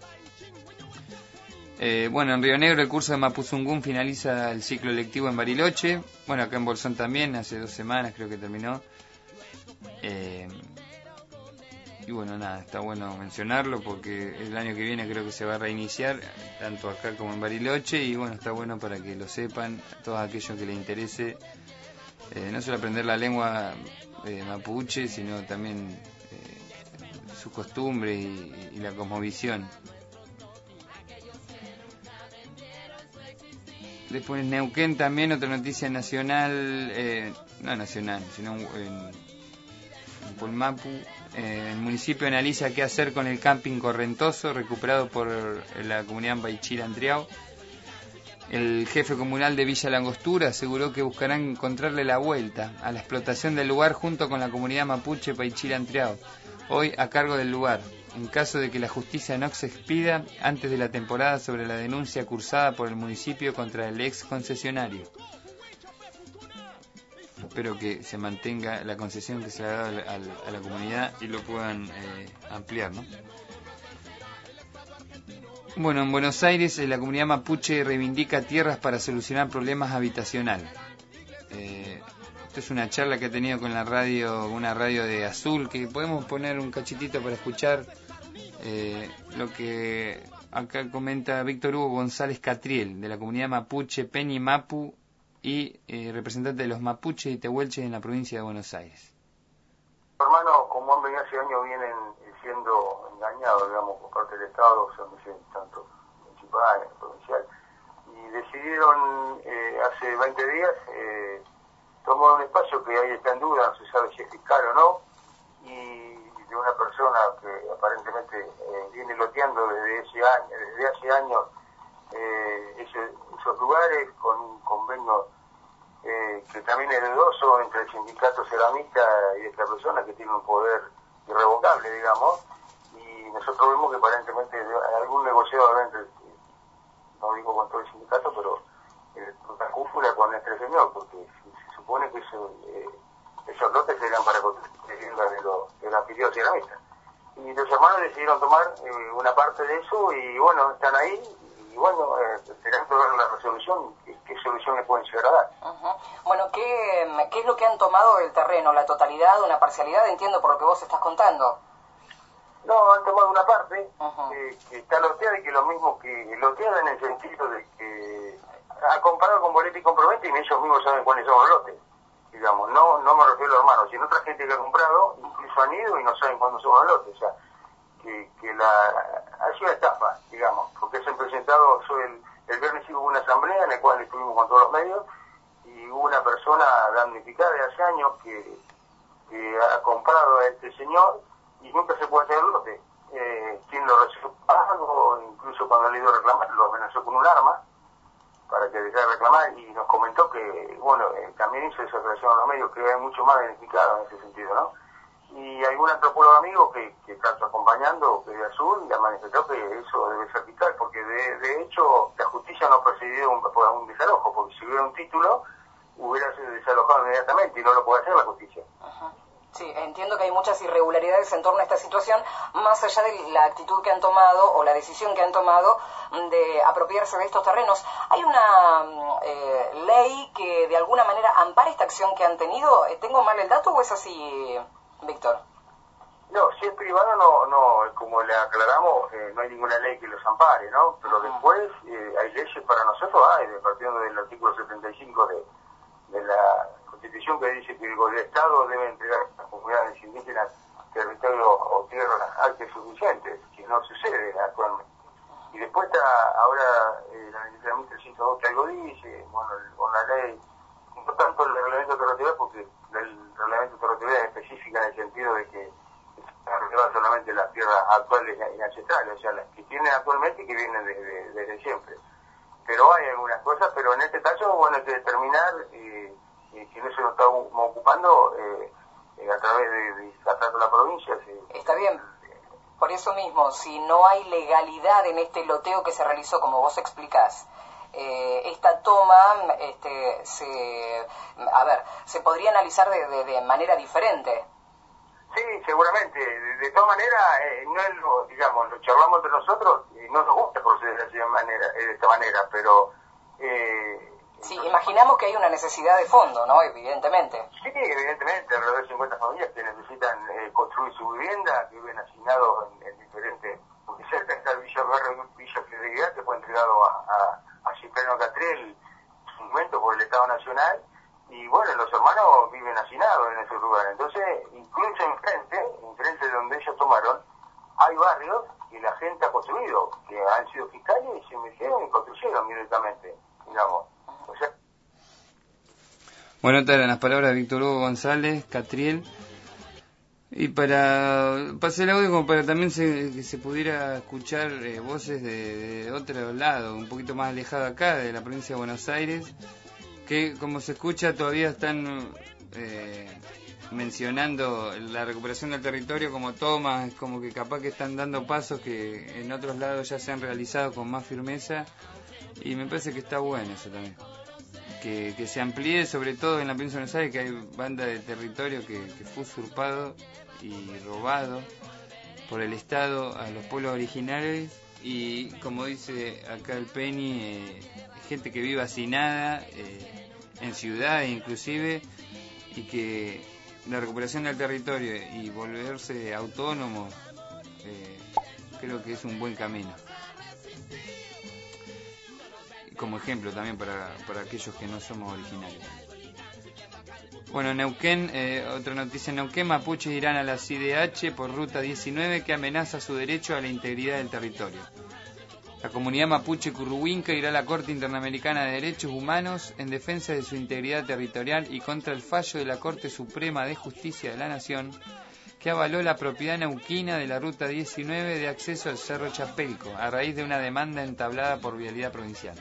Eh, bueno, en Río Negro el curso de Mapuzungún finaliza el ciclo lectivo en Bariloche. Bueno, acá en Bolsón también, hace dos semanas creo que terminó. Eh, y bueno, nada, está bueno mencionarlo porque el año que viene creo que se va a reiniciar, tanto acá como en Bariloche, y bueno, está bueno para que lo sepan todos aquellos que les interese, eh, no solo aprender la lengua eh, mapuche, sino también eh, sus costumbres y, y la cosmovisión. Después en Neuquén también otra noticia nacional, eh, no nacional, sino en, en Puelmapu. Eh, el municipio analiza qué hacer con el camping Correntoso, recuperado por la comunidad Paichila Antriao. El jefe comunal de Villa Langostura aseguró que buscarán encontrarle la vuelta a la explotación del lugar junto con la comunidad mapuche Paichila Antriao, hoy a cargo del lugar, en caso de que la justicia no se expida antes de la temporada sobre la denuncia cursada por el municipio contra el ex concesionario. Espero que se mantenga la concesión que se le ha dado a la, a la comunidad y lo puedan eh, ampliar, ¿no? Bueno, en Buenos Aires eh, la comunidad mapuche reivindica tierras para solucionar problemas habitacionales. Eh, esto es una charla que he tenido con la radio, una radio de Azul, que podemos poner un cachitito para escuchar eh, lo que acá comenta Víctor Hugo González Catriel, de la comunidad mapuche Peni Mapu y eh, representante de los mapuches y tehuelches en la provincia de Buenos Aires. Hermano, como han venido hace años, vienen siendo engañados, digamos, por parte del Estado, o sea, tanto municipal, provincial, y decidieron eh, hace veinte días eh, tomar un espacio que ahí está en duda, no se sabe si es fiscal o no, y de una persona que aparentemente eh, viene loteando desde ese año, desde hace años eh, ese, esos lugares con un convenio eh, que también es dudoso entre el sindicato ceramista y esta persona que tiene un poder irrevocable, digamos, y nosotros vemos que aparentemente algún negociador entre, no digo con todo el sindicato, pero eh, una cúpula con este señor, porque se supone que eso, eh, esos lotes serían para construir de los de los afiliados ceramistas. Y los hermanos decidieron tomar eh, una parte de eso y bueno, están ahí y bueno, eh, esperando ver la resolución, qué, qué solución le pueden llegar a dar. Uh-huh. Bueno, ¿qué, ¿qué es lo que han tomado del terreno? ¿La totalidad, una parcialidad? Entiendo por lo que vos estás contando. No, han tomado una parte uh-huh. eh, que está loteada y que lo mismo que loteada en el sentido de que ha comparado con boleta y compromete y ellos mismos saben cuáles son los lotes. Digamos, no no me refiero a hermanos, sino otra gente que ha comprado, incluso han ido y no saben cuándo son los lotes. O sea, que, que la ha sido una estafa, digamos, porque se han presentado, yo el, el viernes hubo una asamblea en la cual estuvimos con todos los medios y hubo una persona damnificada de hace años que, que ha comprado a este señor y nunca se puede hacer el lote. Eh, quien lo recibió pago, incluso cuando le iba a reclamar, lo amenazó con un arma para que dejara de reclamar y nos comentó que, bueno, eh, también hizo esa relación a los medios, que hay mucho más beneficiado en ese sentido, ¿no? Y algún antropólogo amigo que, que está acompañando, que de Azul, ya manifestó que eso debe ser fiscal, porque de, de hecho la justicia no procedió un, por un desalojo, porque si hubiera un título, hubiera sido desalojado inmediatamente y no lo puede hacer la justicia. Ajá. Sí, entiendo que hay muchas irregularidades en torno a esta situación, más allá de la actitud que han tomado o la decisión que han tomado de apropiarse de estos terrenos. ¿Hay una eh, ley que de alguna manera ampara esta acción que han tenido? ¿Tengo mal el dato o es así, Víctor? No, si es privado, no, no, como le aclaramos, eh, no hay ninguna ley que los ampare, ¿no? Pero uh-huh. después eh, hay leyes para nosotros, hay, partiendo del artículo setenta y cinco de, de la Constitución, que dice que el Estado debe entregar a las comunidades indígenas territorios o tierras altas suficientes, que no sucede actualmente. Y después está ahora eh, la ley trescientos dos que algo dice, bueno, con la ley, no tanto el reglamento territorial, porque el reglamento territorial es específica en el sentido de que se arregla solamente las tierras actuales y ancestrales, o sea, las que tienen actualmente y que vienen desde, desde siempre. Pero hay algunas cosas, pero en este caso, bueno, hay que determinar eh, eh, si no se lo está ocupando eh, eh, a través de, de, a través de la provincia. Se, Está bien. Por eso mismo, si no hay legalidad en este loteo que se realizó, como vos explicás, eh, esta toma, este, se, a ver, se podría analizar de, de, de manera diferente. Sí, seguramente. De, de todas maneras, eh, no es lo, digamos, lo charlamos entre nosotros y no nos gusta proceder de esta manera, de esta manera, pero... Eh, sí, imaginamos que hay una necesidad de fondo, ¿no? Evidentemente. Sí, evidentemente, alrededor de cincuenta familias que necesitan eh, construir su vivienda, que viven asignados en, en diferentes... Porque cerca está Villa Barrio y Villa Fidelidad, que fue entregado a, a, a Cipriano Catriel en su momento por el Estado Nacional, y bueno, los hermanos viven hacinados en ese lugar. Entonces, incluso enfrente, enfrente de donde ellos tomaron, hay barrios que la gente ha construido, que han sido fiscales y se metieron y construyeron directamente, digamos. O sea... Bueno, estas eran las palabras de Víctor Hugo González Catriel. Y para pasar el audio como para también se, que se pudiera escuchar eh, voces de, de otro lado, un poquito más alejado acá, de la provincia de Buenos Aires, que como se escucha todavía están eh, mencionando la recuperación del territorio como tomas, como que capaz que están dando pasos que en otros lados ya se han realizado con más firmeza, y me parece que está bueno eso también, que, que se amplíe, sobre todo en la provincia de Buenos Aires, que hay banda de territorio que, que fue usurpado y robado por el Estado a los pueblos originarios, y como dice acá el Penny, eh, gente que vive hacinada, eh, en ciudades inclusive, y que la recuperación del territorio y volverse autónomo, eh, creo que es un buen camino. Como ejemplo también para, para aquellos que no somos originarios. Bueno, Neuquén, eh, otra noticia en Neuquén, mapuches irán a la C I D H por ruta diecinueve que amenaza su derecho a la integridad del territorio. La comunidad mapuche curruhuinca irá a la Corte Interamericana de Derechos Humanos en defensa de su integridad territorial y contra el fallo de la Corte Suprema de Justicia de la Nación que avaló la propiedad neuquina de la ruta diecinueve de acceso al Cerro Chapelco a raíz de una demanda entablada por Vialidad Provincial.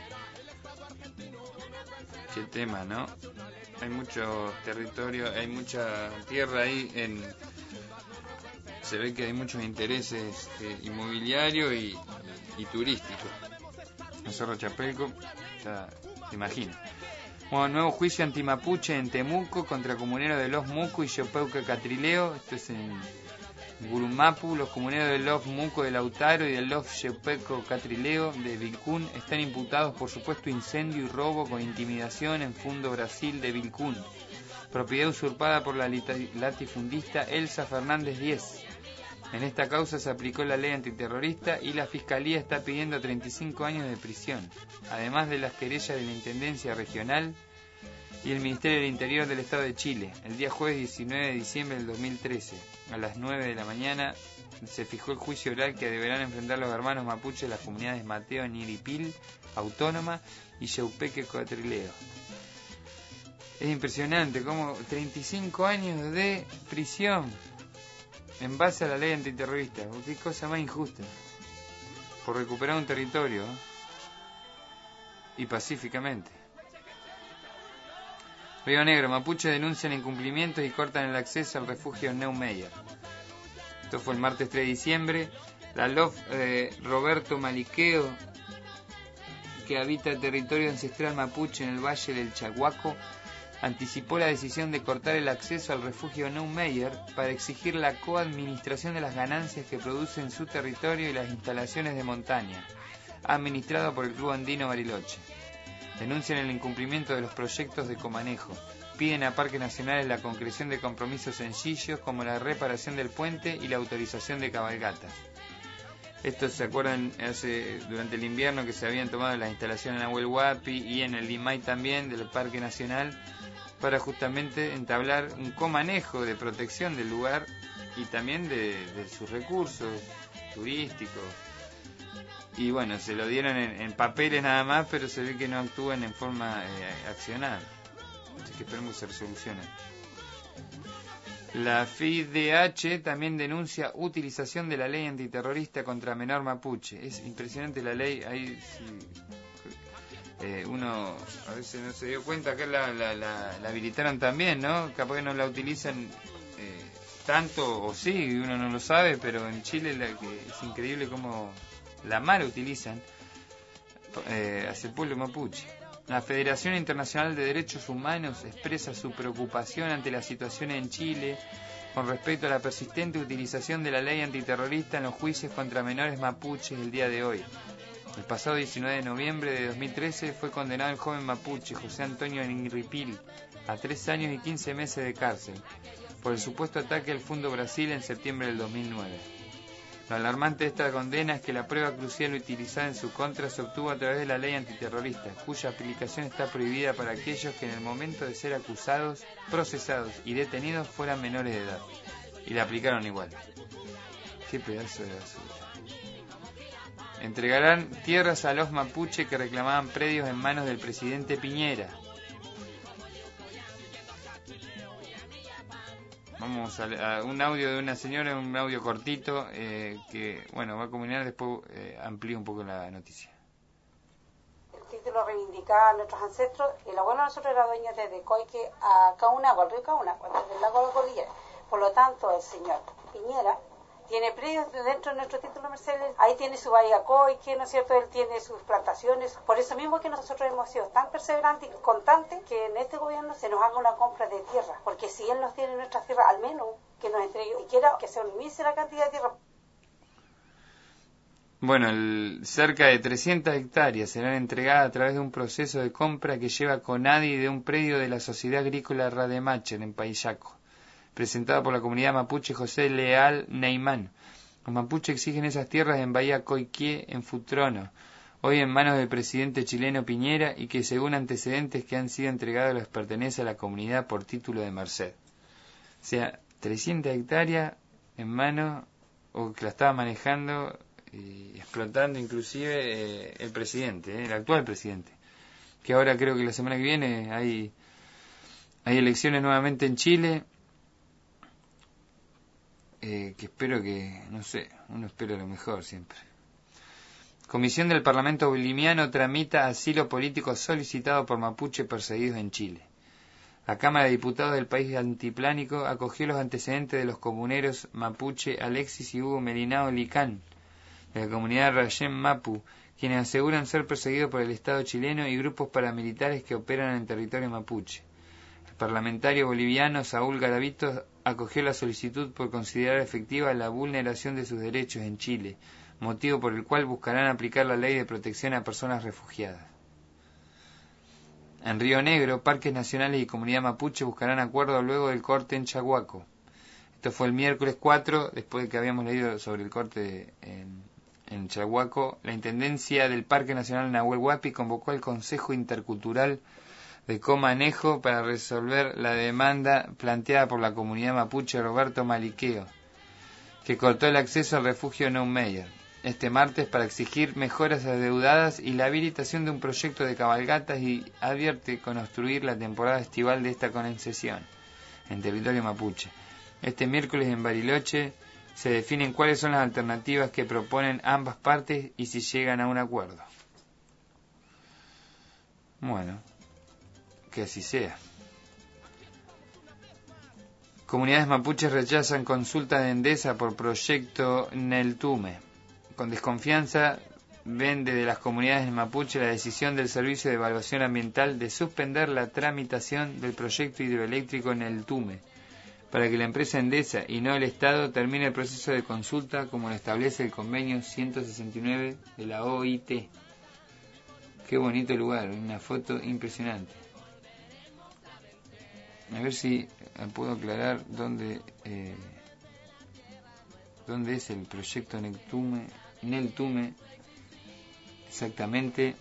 Qué tema, ¿no? Hay mucho territorio, hay mucha tierra ahí, en se ve que hay muchos intereses eh, inmobiliarios y, y turísticos. El Cerro Chapelco, ya se imagina. Bueno, nuevo juicio antimapuche en Temuco contra comuneros de Los Muco y Xopeuca Catrileo. Esto es en Gurumapu. Los comuneros de Los Muco de Lautaro y de Los Xopeuca Catrileo de Vilcún están imputados por supuesto incendio y robo con intimidación en Fundo Brasil de Vilcún, propiedad usurpada por la latifundista Elsa Fernández Díez. En esta causa se aplicó la ley antiterrorista y la Fiscalía está pidiendo treinta y cinco años de prisión, además de las querellas de la Intendencia Regional y el Ministerio del Interior del Estado de Chile. El día jueves diecinueve de diciembre del dos mil trece, a las nueve de la mañana, se fijó el juicio oral que deberán enfrentar los hermanos mapuches de las comunidades Mateo Niripil, Autónoma, y Xeupeque Catrileo. Es impresionante como treinta y cinco años de prisión en base a la ley antiterrorista. Qué cosa más injusta. Por recuperar un territorio, ¿eh? Y pacíficamente. Río Negro, mapuches denuncian incumplimientos y cortan el acceso al refugio Neumeyer. Esto fue el martes tres de diciembre. La L O F eh, Roberto Maliqueo, que habita el territorio ancestral mapuche en el valle del Chaguaco, anticipó la decisión de cortar el acceso al refugio Neumeyer para exigir la coadministración de las ganancias que produce en su territorio y las instalaciones de montaña, administrado por el Club Andino Bariloche. Denuncian el incumplimiento de los proyectos de comanejo. Piden a Parques Nacionales la concreción de compromisos sencillos como la reparación del puente y la autorización de cabalgatas. Estos se acuerdan hace, durante el invierno que se habían tomado las instalaciones en Nahuel Huapi y en el Limay también del Parque Nacional para justamente entablar un comanejo de protección del lugar y también de, de sus recursos turísticos. Y bueno, se lo dieron en, en papeles nada más, pero se ve que no actúan en forma eh, accional. Así que esperemos que se resolucione. La F I D H también denuncia utilización de la ley antiterrorista contra menor mapuche. Es impresionante la ley, ahí sí, eh, uno a veces no se dio cuenta que la, la, la, la habilitaron también, ¿no? Capaz que no la utilizan eh, tanto, o sí, uno no lo sabe, pero en Chile la, que es increíble cómo la mal utilizan eh, hacia el pueblo mapuche. La Federación Internacional de Derechos Humanos expresa su preocupación ante la situación en Chile con respecto a la persistente utilización de la ley antiterrorista en los juicios contra menores mapuches el día de hoy. El pasado diecinueve de noviembre de dos mil trece fue condenado el joven mapuche José Antonio Niripil a tres años y quince meses de cárcel por el supuesto ataque al Fundo Brasil en septiembre del dos mil nueve. Lo alarmante de esta condena es que la prueba crucial utilizada en su contra se obtuvo a través de la ley antiterrorista, cuya aplicación está prohibida para aquellos que en el momento de ser acusados, procesados y detenidos fueran menores de edad. Y la aplicaron igual. Qué pedazo de basura. Entregarán tierras a los mapuche que reclamaban predios en manos del presidente Piñera. Vamos a, a un audio de una señora, un audio cortito, eh, que, bueno, va a comunicar, después eh, amplío un poco la noticia. El título reivindicaba a nuestros ancestros. El abuelo de nosotros era dueño desde Coique a Caunaco, al río Caunaco, desde el lago de la Cordillera. Por lo tanto, el señor Piñera tiene predios dentro de nuestro título Mercedes. Ahí tiene su bahía Coique, ¿no es cierto? Él tiene sus plantaciones. Por eso mismo que nosotros hemos sido tan perseverantes y constantes que en este gobierno se nos haga una compra de tierra. Porque si él nos tiene en nuestras tierras, al menos que nos entregue, y quiera que sea una mísera cantidad de tierra. Bueno, el, cerca de trescientas hectáreas serán entregadas a través de un proceso de compra que lleva CONADI de un predio de la Sociedad Agrícola Rademacher en Payaco, presentado por la comunidad mapuche José Leal Neymán. Los mapuches exigen esas tierras en Bahía Coiqué, en Futrono, hoy en manos del presidente chileno Piñera, y que según antecedentes que han sido entregados les pertenece a la comunidad por título de merced. O sea, trescientas hectáreas en manos, o que la estaba manejando y explotando inclusive eh, el presidente, eh, el actual presidente, que ahora creo que la semana que viene hay, hay elecciones nuevamente en Chile, eh, que espero que, no sé, uno espera lo mejor siempre. Comisión del Parlamento Boliviano tramita asilo político solicitado por mapuche perseguidos en Chile. La Cámara de Diputados del país altiplánico acogió los antecedentes de los comuneros mapuche Alexis y Hugo Melinao Licán, de la comunidad Rayén Mapu, quienes aseguran ser perseguidos por el Estado chileno y grupos paramilitares que operan en territorio mapuche. El parlamentario boliviano Saúl Garavito acogió la solicitud por considerar efectiva la vulneración de sus derechos en Chile, motivo por el cual buscarán aplicar la ley de protección a personas refugiadas. En Río Negro, parques nacionales y comunidad mapuche buscarán acuerdo luego del corte en Chahuaco. Esto fue el miércoles cuatro, después de que habíamos leído sobre el corte en, en Chahuaco. La Intendencia del Parque Nacional Nahuel Huapi convocó al Consejo Intercultural de Comanejo para resolver la demanda planteada por la comunidad mapuche Roberto Maliqueo, que cortó el acceso al refugio Neumeyer este martes para exigir mejoras adeudadas y la habilitación de un proyecto de cabalgatas, y advierte con obstruir la temporada estival de esta concesión en territorio mapuche. Este miércoles en Bariloche se definen cuáles son las alternativas que proponen ambas partes y si llegan a un acuerdo. Bueno, que así sea. Comunidades mapuches rechazan consulta de Endesa por proyecto Neltume. Con desconfianza ven desde las comunidades mapuche la decisión del Servicio de Evaluación Ambiental de suspender la tramitación del proyecto hidroeléctrico Neltume, para que la empresa Endesa y no el Estado termine el proceso de consulta como lo establece el convenio ciento sesenta y nueve de la O I T. Qué bonito lugar, una foto impresionante. A ver si puedo aclarar dónde, eh, dónde es el proyecto Neltume, Neltume exactamente.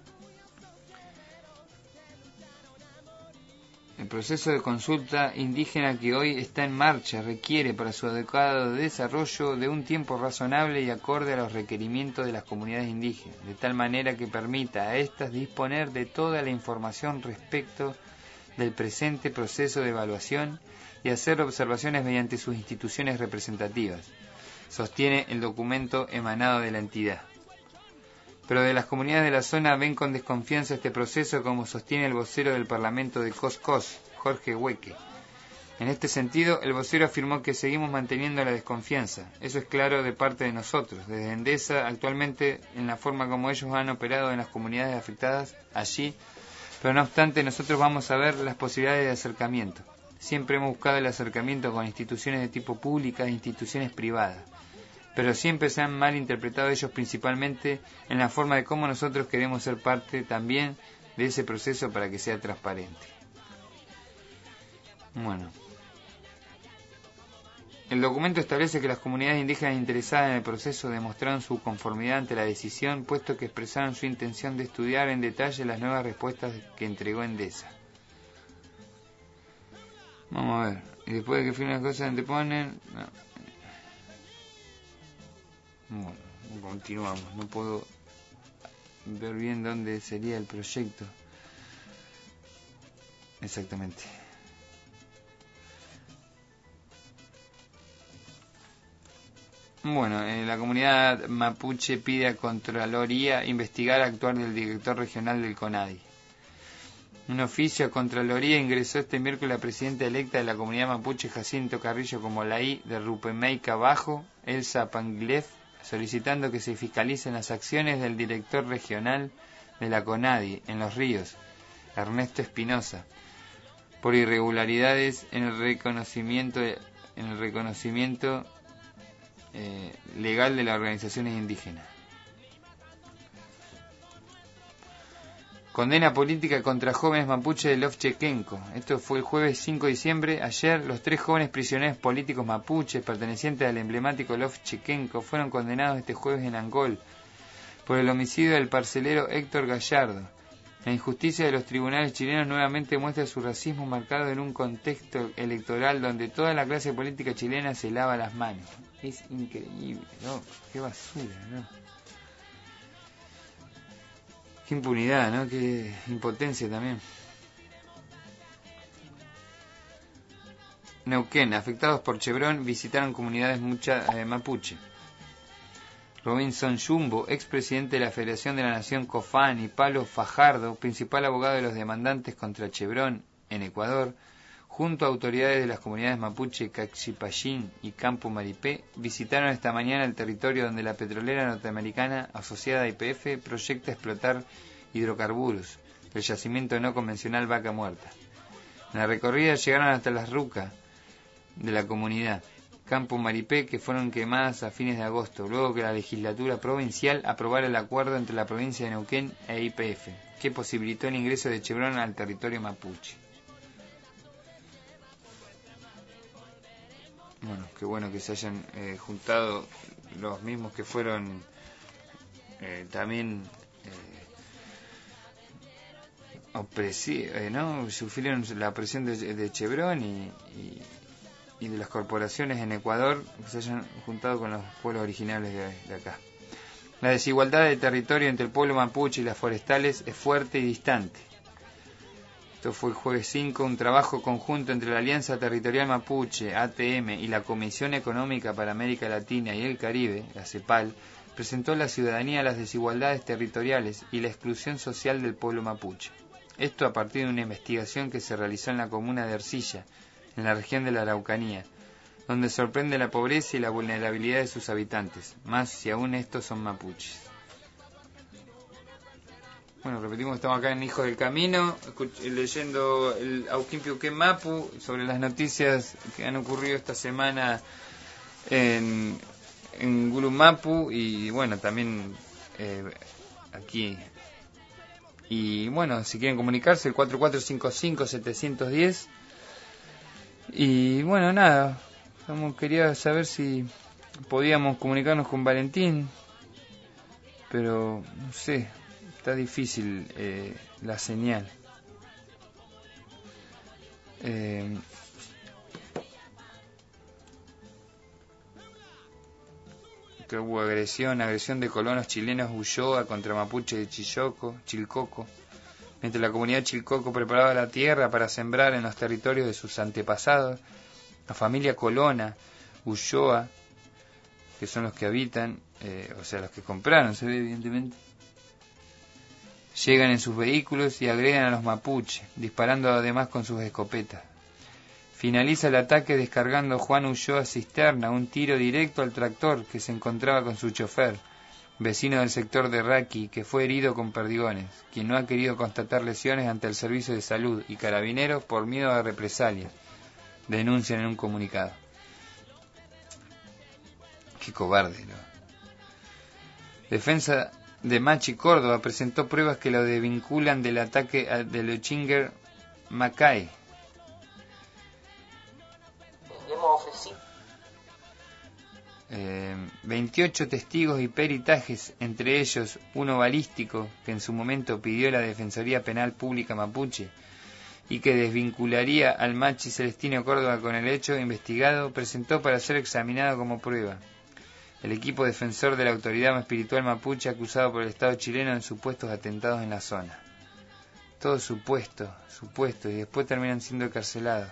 El proceso de consulta indígena que hoy está en marcha requiere para su adecuado desarrollo de un tiempo razonable y acorde a los requerimientos de las comunidades indígenas, de tal manera que permita a éstas disponer de toda la información respecto del presente proceso de evaluación y hacer observaciones mediante sus instituciones representativas, sostiene el documento emanado de la entidad. Pero de las comunidades de la zona ven con desconfianza este proceso, como sostiene el vocero del Parlamento de Coscos, Jorge Hueque. En este sentido, el vocero afirmó que seguimos manteniendo la desconfianza. Eso es claro de parte de nosotros, desde Endesa, actualmente en la forma como ellos han operado en las comunidades afectadas allí, pero no obstante nosotros vamos a ver las posibilidades de acercamiento. Siempre hemos buscado el acercamiento con instituciones de tipo pública e instituciones privadas, pero siempre se han mal interpretado ellos, principalmente en la forma de cómo nosotros queremos ser parte también de ese proceso para que sea transparente. Bueno, el documento establece que las comunidades indígenas interesadas en el proceso demostraron su conformidad ante la decisión, puesto que expresaron su intención de estudiar en detalle las nuevas respuestas que entregó Endesa. Vamos a ver, y después de que firmen las cosas anteponen... No. Bueno, continuamos, no puedo ver bien dónde sería el proyecto exactamente. Bueno, eh, la comunidad mapuche pide a Contraloría investigar actuar del director regional del CONADI. Un oficio a Contraloría ingresó este miércoles la presidenta electa de la comunidad mapuche, Jacinto Carrillo Comolaí, de Rupemeica Bajo, Elsa Panglef, solicitando que se fiscalicen las acciones del director regional de la CONADI en Los Ríos, Ernesto Espinosa, por irregularidades en el reconocimiento de, en el reconocimiento eh, legal de las organizaciones indígenas. Condena política contra jóvenes mapuches de Lovchequenco. Esto fue el jueves cinco de diciembre. Ayer, los tres jóvenes prisioneros políticos mapuches pertenecientes al emblemático Lovchequenco fueron condenados este jueves en Angol por el homicidio del parcelero Héctor Gallardo. La injusticia de los tribunales chilenos nuevamente muestra su racismo marcado en un contexto electoral donde toda la clase política chilena se lava las manos. Es increíble, ¿no? Qué basura, ¿no? Qué impunidad, ¿no? Qué impotencia también. Neuquén, afectados por Chevron, visitaron comunidades mucha, eh, mapuche. Robinson Jumbo, expresidente de la Federación de la Nación COFAN, y Pablo Fajardo, principal abogado de los demandantes contra Chevron en Ecuador, junto a autoridades de las comunidades mapuche Caxipallín y Campo Maripé, visitaron esta mañana el territorio donde la petrolera norteamericana asociada a Y P F proyecta explotar hidrocarburos, el yacimiento no convencional Vaca Muerta. En la recorrida llegaron hasta las rucas de la comunidad Campo Maripé, que fueron quemadas a fines de agosto, luego que la legislatura provincial aprobara el acuerdo entre la provincia de Neuquén e Y P F, que posibilitó el ingreso de Chevron al territorio mapuche. Bueno, qué bueno que se hayan eh, juntado los mismos que fueron eh, también eh, opresi eh, ¿no? sufrieron la opresión de, de Chevron y, y, y de las corporaciones en Ecuador, que se hayan juntado con los pueblos originales de, de acá. La desigualdad de territorio entre el pueblo mapuche y las forestales es fuerte y distante. Esto fue el jueves cinco, un trabajo conjunto entre la Alianza Territorial Mapuche, A T M, y la Comisión Económica para América Latina y el Caribe, la CEPAL, presentó a la ciudadanía las desigualdades territoriales y la exclusión social del pueblo mapuche. Esto a partir de una investigación que se realizó en la comuna de Ercilla, en la región de la Araucanía, donde sorprende la pobreza y la vulnerabilidad de sus habitantes, más si aún estos son mapuches. Bueno, repetimos que estamos acá en Hijos del Camino, leyendo el Auquimpiuquén Mapu sobre las noticias que han ocurrido esta semana en, en Gulumapu y bueno, también eh, aquí. Y bueno, si quieren comunicarse, el cuatro cuatro cinco cinco siete uno cero. Y bueno, nada, quería saber si podíamos comunicarnos con Valentín, pero no sé. Está difícil eh, la señal. Eh, que hubo agresión, agresión de colonos chilenos Ulloa contra mapuche de Chilloco, Chilcoco, mientras la comunidad Chilcoco preparaba la tierra para sembrar en los territorios de sus antepasados. La familia colona Ulloa, que son los que habitan, eh, o sea, los que compraron, se ve evidentemente, llegan en sus vehículos y agregan a los mapuches, disparando además con sus escopetas. Finaliza el ataque descargando Juan Ulloa Cisterna un tiro directo al tractor que se encontraba con su chofer, vecino del sector de Raqui, que fue herido con perdigones, quien no ha querido constatar lesiones ante el servicio de salud y carabineros por miedo a represalias, denuncian en un comunicado. Qué cobarde, ¿no? Defensa de Machi Córdoba presentó pruebas que lo desvinculan del ataque de Lechinger Macay. Eh, veintiocho testigos y peritajes, entre ellos uno balístico que en su momento pidió la Defensoría Penal Pública Mapuche y que desvincularía al Machi Celestino Córdoba con el hecho investigado, presentó para ser examinado como prueba. El equipo defensor de la autoridad espiritual mapuche acusado por el Estado chileno en supuestos atentados en la zona. Todo supuesto, supuesto, y después terminan siendo encarcelados.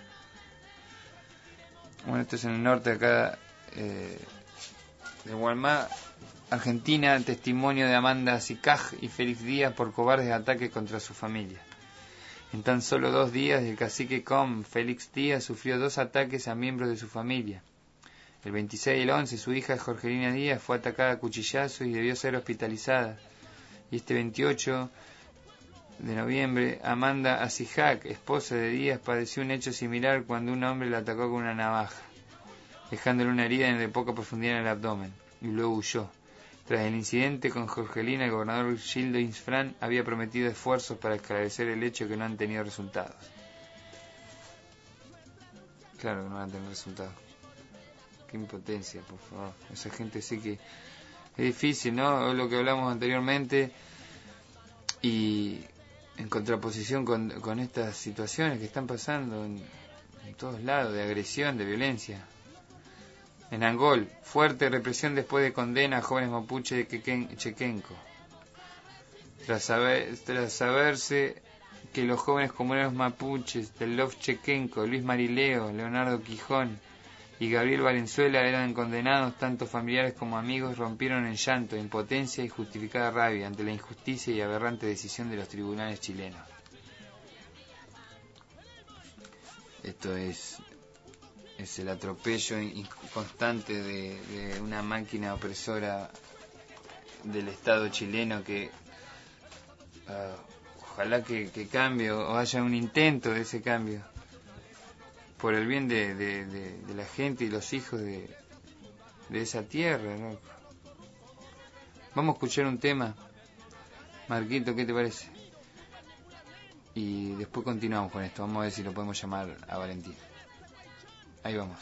Bueno, esto es en el norte acá eh, de Gualmá, Argentina, testimonio de Amanda Sicaj y Félix Díaz por cobardes ataques contra su familia. En tan solo dos días, el cacique Com, Félix Díaz, sufrió dos ataques a miembros de su familia. El veintiséis y el once, su hija Jorgelina Díaz fue atacada a cuchillazos y debió ser hospitalizada. Y este veintiocho de noviembre, Amanda Asijac, esposa de Díaz, padeció un hecho similar cuando un hombre la atacó con una navaja, dejándole una herida de poca profundidad en el abdomen, y luego huyó. Tras el incidente con Jorgelina, el gobernador Gildo Infran había prometido esfuerzos para esclarecer el hecho que no han tenido resultados. Claro que no van a tener resultados. Qué impotencia, por favor. Esa gente sí que es difícil, ¿no? Lo que hablamos anteriormente, y en contraposición con, con estas situaciones que están pasando en, en todos lados, de agresión, de violencia. En Angol, fuerte represión después de condena a jóvenes mapuche de Quequen, Chequenco. Tras, saber, tras saberse que los jóvenes comuneros mapuches del Lof Chequenco, Luis Marileo, Leonardo Quijón y Gabriel Valenzuela eran condenados, tanto familiares como amigos rompieron en llanto, impotencia y justificada rabia ante la injusticia y aberrante decisión de los tribunales chilenos. Esto es... es el atropello constante de, de una máquina opresora del Estado chileno que uh, ojalá que, que cambie o haya un intento de ese cambio por el bien de, de, de, de la gente y los hijos de, de esa tierra, ¿no? Vamos a escuchar un tema. Marquito, ¿qué te parece? Y después continuamos con esto. Vamos a ver si lo podemos llamar a Valentín. Ahí vamos.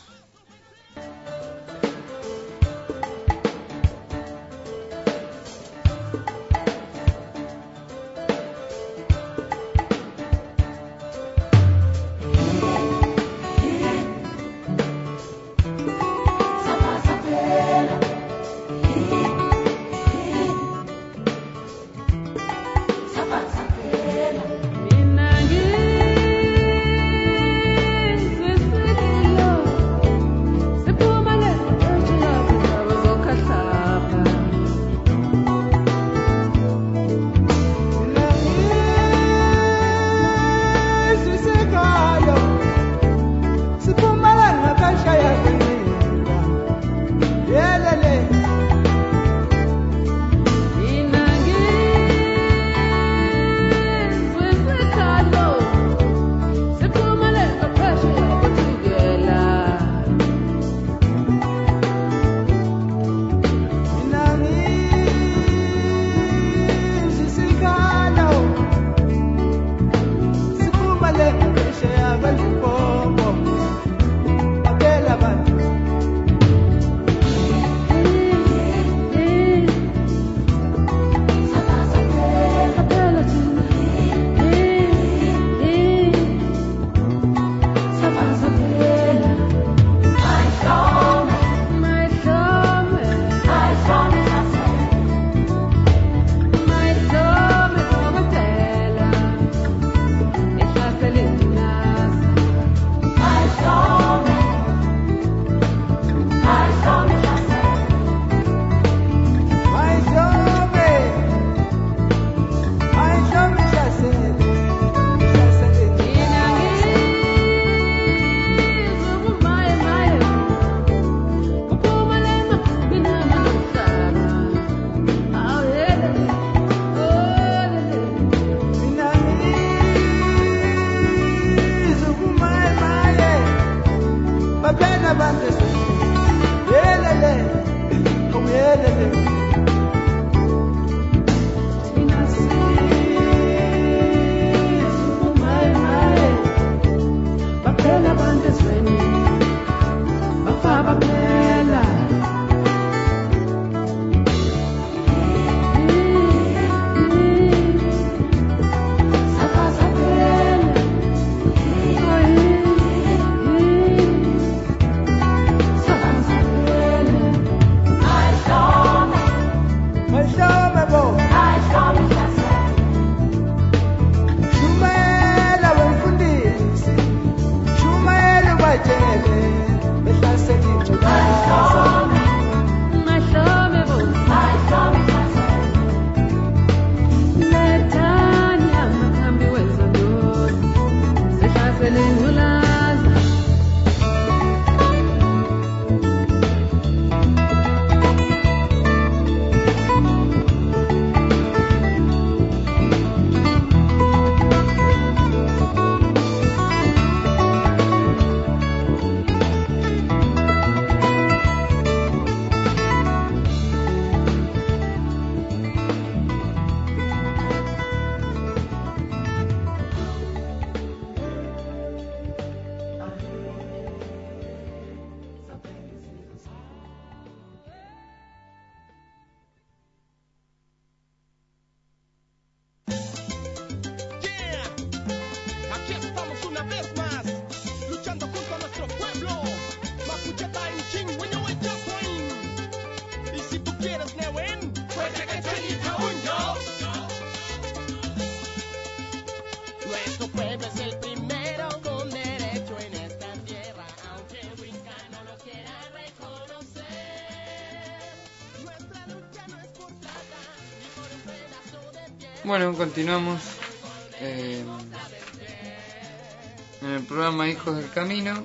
quieres neuen, pues que chinita uño. Nuestro pueblo es el primero con derecho en esta tierra, aunque el Wicca no lo quiera reconocer. Nuestra lucha no es por plata, ni por un pedazo de piel. Bueno, continuamos eh, en el programa Hijos del Camino.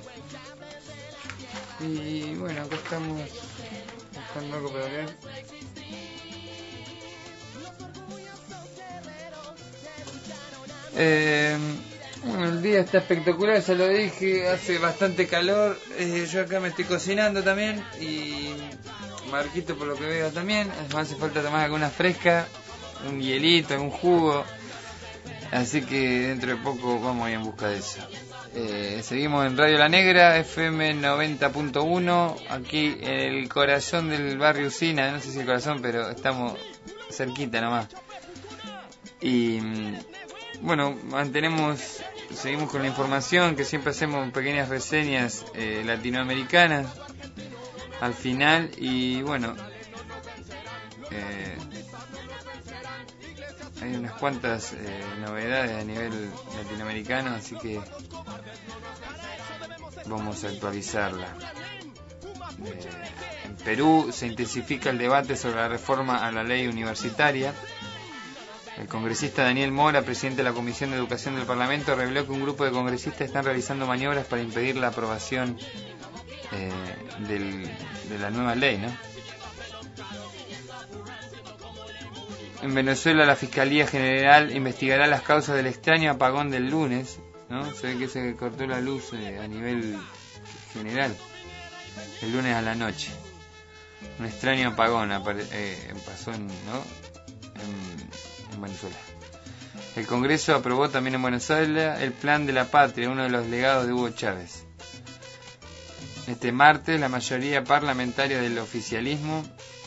Y bueno, acá estamos buscando algo para leer. Eh, bueno, el día está espectacular, ya lo dije, hace bastante calor. Eh, yo acá me estoy cocinando también y Marquito por lo que veo también. Me hace falta tomar alguna fresca, un hielito, algún jugo. Así que dentro de poco vamos a ir en busca de eso. Eh, seguimos en Radio La Negra, F M noventa punto uno, aquí en el corazón del barrio Usina, no sé si el corazón, pero estamos cerquita nomás. Y bueno, mantenemos, seguimos con la información, que siempre hacemos pequeñas reseñas eh, latinoamericanas al final. Y bueno, eh, hay unas cuantas eh, novedades a nivel latinoamericano, así que vamos a actualizarla. Eh, en Perú se intensifica el debate sobre la reforma a la ley universitaria. El congresista Daniel Mora, presidente de la Comisión de Educación del Parlamento, reveló que un grupo de congresistas están realizando maniobras para impedir la aprobación eh, del, de la nueva ley, ¿no? En Venezuela, la Fiscalía General investigará las causas del extraño apagón del lunes, ¿no? Se ve que se cortó la luz eh, a nivel general el lunes a la noche. Un extraño apagón apare- eh, pasó en, ¿no? en, en Venezuela. El Congreso aprobó también en Venezuela el Plan de la Patria, uno de los legados de Hugo Chávez. Este martes, la mayoría parlamentaria del oficialismo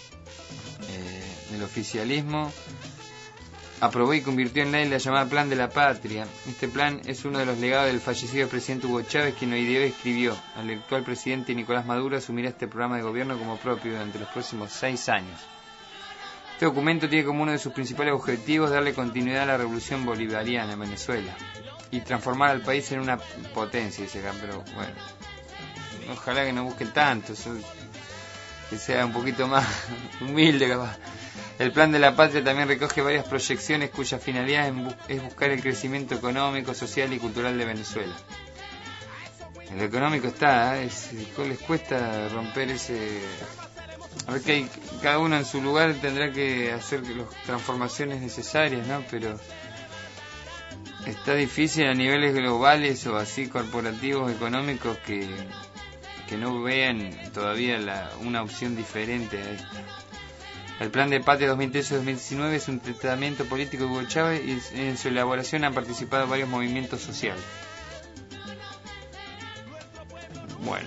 del oficialismo aprobó y convirtió en ley la llamada Plan de la Patria. Este plan es uno de los legados del fallecido presidente Hugo Chávez, quien hoy día escribió: al actual presidente Nicolás Maduro asumirá este programa de gobierno como propio durante los próximos seis años. Este documento tiene como uno de sus principales objetivos darle continuidad a la revolución bolivariana en Venezuela y transformar al país en una potencia, dice acá, pero bueno, ojalá que no busquen tanto, que sea un poquito más humilde capaz. El Plan de la Patria también recoge varias proyecciones cuya finalidad es buscar el crecimiento económico, social y cultural de Venezuela. El económico está, ¿eh? es, les cuesta romper ese... A ver que hay, cada uno en su lugar tendrá que hacer las transformaciones necesarias, ¿no? Pero está difícil a niveles globales o así corporativos, económicos, que, que no vean todavía la, una opción diferente a esta. El Plan de Patria dos mil trece a dos mil diecinueve es un tratamiento político de Hugo Chávez y en su elaboración han participado varios movimientos sociales. Bueno,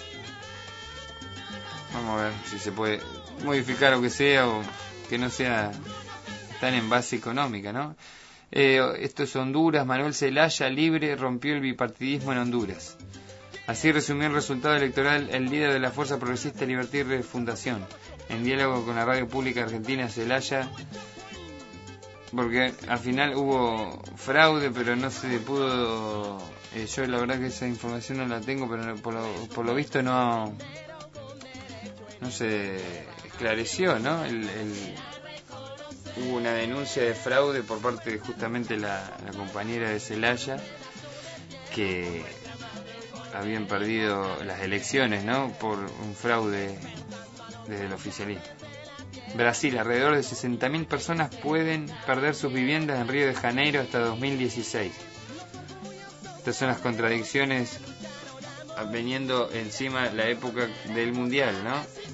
vamos a ver si se puede modificar o que sea, o que no sea tan en base económica, ¿no? Eh, esto es Honduras. Manuel Zelaya, libre, rompió el bipartidismo en Honduras. Así resumió el resultado electoral el líder de la Fuerza Progresista Libertad y Refundación, en diálogo con la radio pública argentina Zelaya, porque al final hubo fraude, pero no se pudo, eh, yo la verdad que esa información no la tengo, pero por lo, por lo visto no no se esclareció, ¿no? El, el, hubo una denuncia de fraude por parte de justamente la, la compañera de Zelaya, que habían perdido las elecciones, ¿no? Por un fraude desde el oficialismo. Brasil, alrededor de sesenta mil personas pueden perder sus viviendas en Río de Janeiro hasta dos mil dieciséis. Estas son las contradicciones veniendo encima la época del Mundial, ¿no?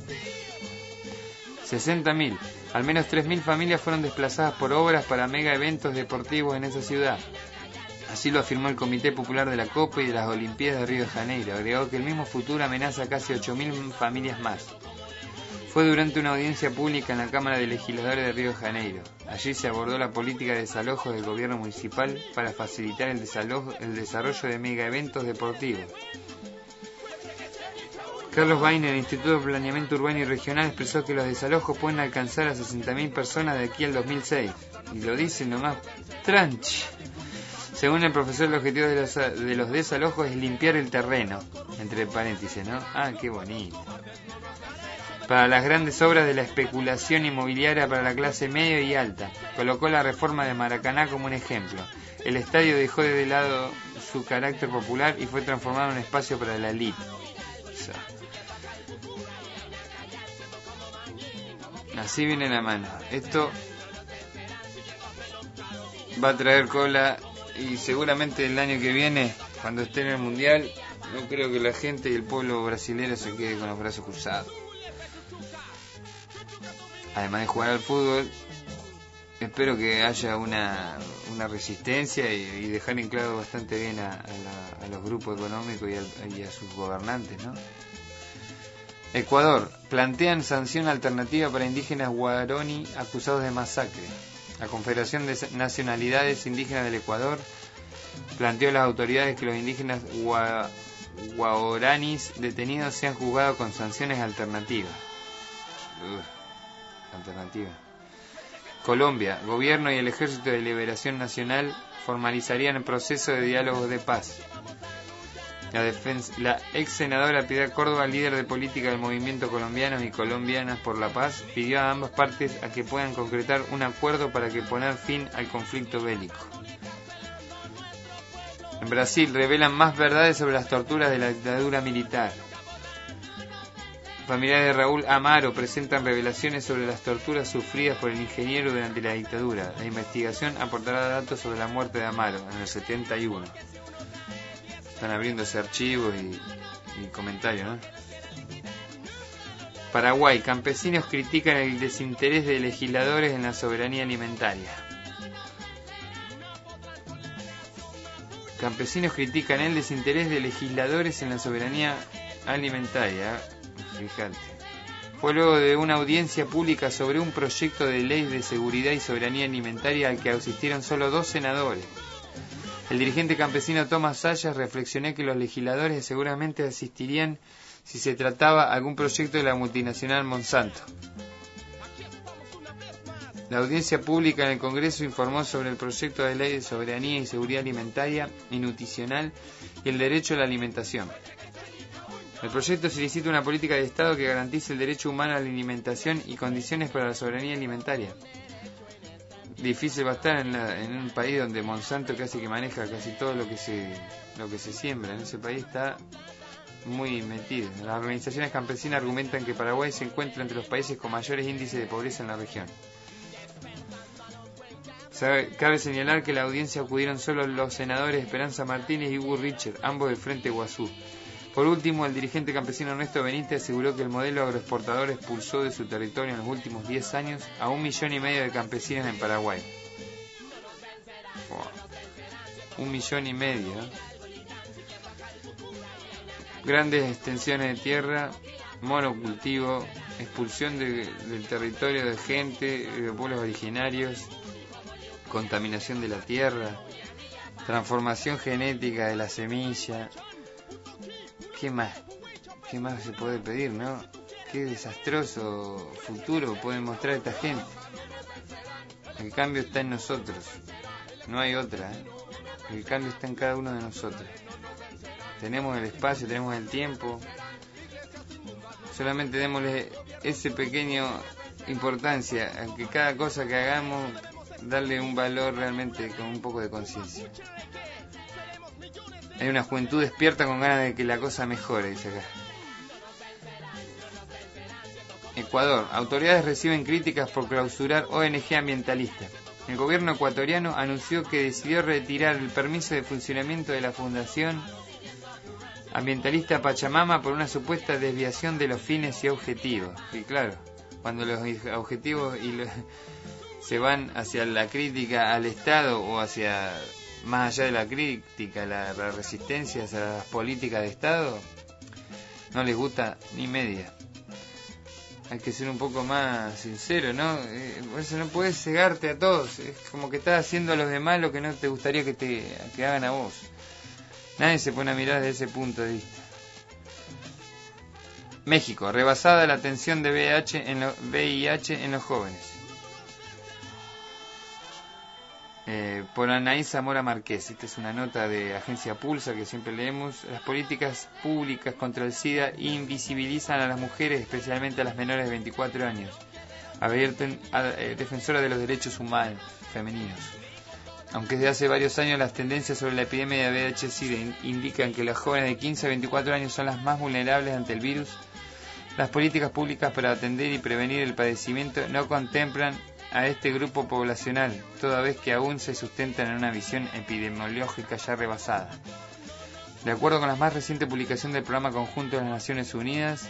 sesenta mil. Al menos tres mil familias fueron desplazadas por obras para mega eventos deportivos en esa ciudad. Así lo afirmó el Comité Popular de la Copa y de las Olimpiadas de Río de Janeiro. Agregó que el mismo futuro amenaza a casi ocho mil familias más. Fue durante una audiencia pública en la Cámara de Legisladores de Río de Janeiro. Allí se abordó la política de desalojo del gobierno municipal para facilitar el, desalojo, el desarrollo de mega eventos deportivos. Carlos Bain, del Instituto de Planeamiento Urbano y Regional, expresó que los desalojos pueden alcanzar a sesenta mil personas de aquí al dos mil seis. Y lo dicen nomás, tranchi. Según el profesor, el objetivo de los, de los desalojos es limpiar el terreno, entre paréntesis, ¿no? Ah, qué bonito. Para las grandes obras de la especulación inmobiliaria para la clase media y alta. Colocó la reforma de Maracaná como un ejemplo. El estadio dejó de lado su carácter popular y fue transformado en un espacio para la elite. O sea, así viene la mano. Esto va a traer cola y seguramente el año que viene, cuando esté en el Mundial, no creo que la gente y el pueblo brasileño se quede con los brazos cruzados. Además de jugar al fútbol, espero que haya una, una resistencia y, y dejar en claro bastante bien a, a, la, a los grupos económicos y a, y a sus gobernantes, ¿no? Ecuador. Plantean sanción alternativa para indígenas guaraní acusados de masacre. La Confederación de Nacionalidades Indígenas del Ecuador planteó a las autoridades que los indígenas gua, guaraníes detenidos sean juzgados con sanciones alternativas. Uf. Alternativa. Colombia. Gobierno y el Ejército de Liberación Nacional formalizarían el proceso de diálogos de paz. La, defensa, la ex senadora Piedad Córdoba, líder de política del movimiento Colombianos y Colombianas por la Paz, pidió a ambas partes a que puedan concretar un acuerdo para que poner fin al conflicto bélico. En Brasil revelan más verdades sobre las torturas de la dictadura militar. Familiares de Raúl Amaro presentan revelaciones sobre las torturas sufridas por el ingeniero durante la dictadura. La investigación aportará datos sobre la muerte de Amaro en el setenta y uno. Están abriéndose archivos y, y comentarios, ¿no? Paraguay. Campesinos critican el desinterés de legisladores en la soberanía alimentaria. Campesinos critican el desinterés de legisladores en la soberanía alimentaria. Fíjate. Fue luego de una audiencia pública sobre un proyecto de ley de seguridad y soberanía alimentaria al que asistieron solo dos senadores. El dirigente campesino Tomás Sayas reflexionó que los legisladores seguramente asistirían si se trataba algún proyecto de la multinacional Monsanto. La audiencia pública en el Congreso informó sobre el proyecto de ley de soberanía y seguridad alimentaria y nutricional y el derecho a la alimentación. El proyecto solicita una política de Estado que garantice el derecho humano a la alimentación y condiciones para la soberanía alimentaria. Difícil va a estar en, la, en un país donde Monsanto casi que maneja casi todo lo que se lo que se siembra. En ese país está muy metido. Las organizaciones campesinas argumentan que Paraguay se encuentra entre los países con mayores índices de pobreza en la región. Cabe señalar que a la audiencia acudieron solo los senadores Esperanza Martínez y Hugo Richard, ambos del Frente Guazú. Por último, el dirigente campesino Ernesto Benítez aseguró que el modelo agroexportador expulsó de su territorio en los últimos diez años a un millón y medio de campesinos en Paraguay. Wow. Un millón y medio. ¿eh? Grandes extensiones de tierra, monocultivo, expulsión de, del territorio de gente, de pueblos originarios, contaminación de la tierra, transformación genética de la semilla. ¿Qué más? ¿Qué más se puede pedir, no? Qué desastroso futuro puede mostrar esta gente. El cambio está en nosotros. No hay otra, ¿eh? El cambio está en cada uno de nosotros. Tenemos el espacio, tenemos el tiempo. Solamente démosle ese pequeño importancia a que cada cosa que hagamos, darle un valor realmente con un poco de conciencia. Hay una juventud despierta con ganas de que la cosa mejore, dice acá. Ecuador. Autoridades reciben críticas por clausurar O N G ambientalista. El gobierno ecuatoriano anunció que decidió retirar el permiso de funcionamiento de la Fundación Ambientalista Pachamama por una supuesta desviación de los fines y objetivos. Y claro, cuando los objetivos y los, se van hacia la crítica al Estado o hacia... más allá de la crítica, la, la resistencia a las políticas de Estado, no les gusta ni media. Hay que ser un poco más sincero, ¿no? Eh, por eso no puedes cegarte a todos. Es como que estás haciendo a los demás lo que no te gustaría que te que hagan a vos. Nadie se pone a mirar desde ese punto de vista. México, rebasada la atención de V I H en, lo, V I H en los jóvenes. Eh, por Anaís Zamora Márquez. Esta es una nota de Agencia Pulsa que siempre leemos. Las políticas públicas contra el SIDA invisibilizan a las mujeres, especialmente a las menores de veinticuatro años. Advierten a eh, defensora de los derechos humanos femeninos. Aunque desde hace varios años las tendencias sobre la epidemia de V I H-Sida in- indican que las jóvenes de quince a veinticuatro años son las más vulnerables ante el virus, las políticas públicas para atender y prevenir el padecimiento no contemplan a este grupo poblacional, toda vez que aún se sustentan en una visión epidemiológica ya rebasada. De acuerdo con la más reciente publicación del Programa Conjunto de las Naciones Unidas,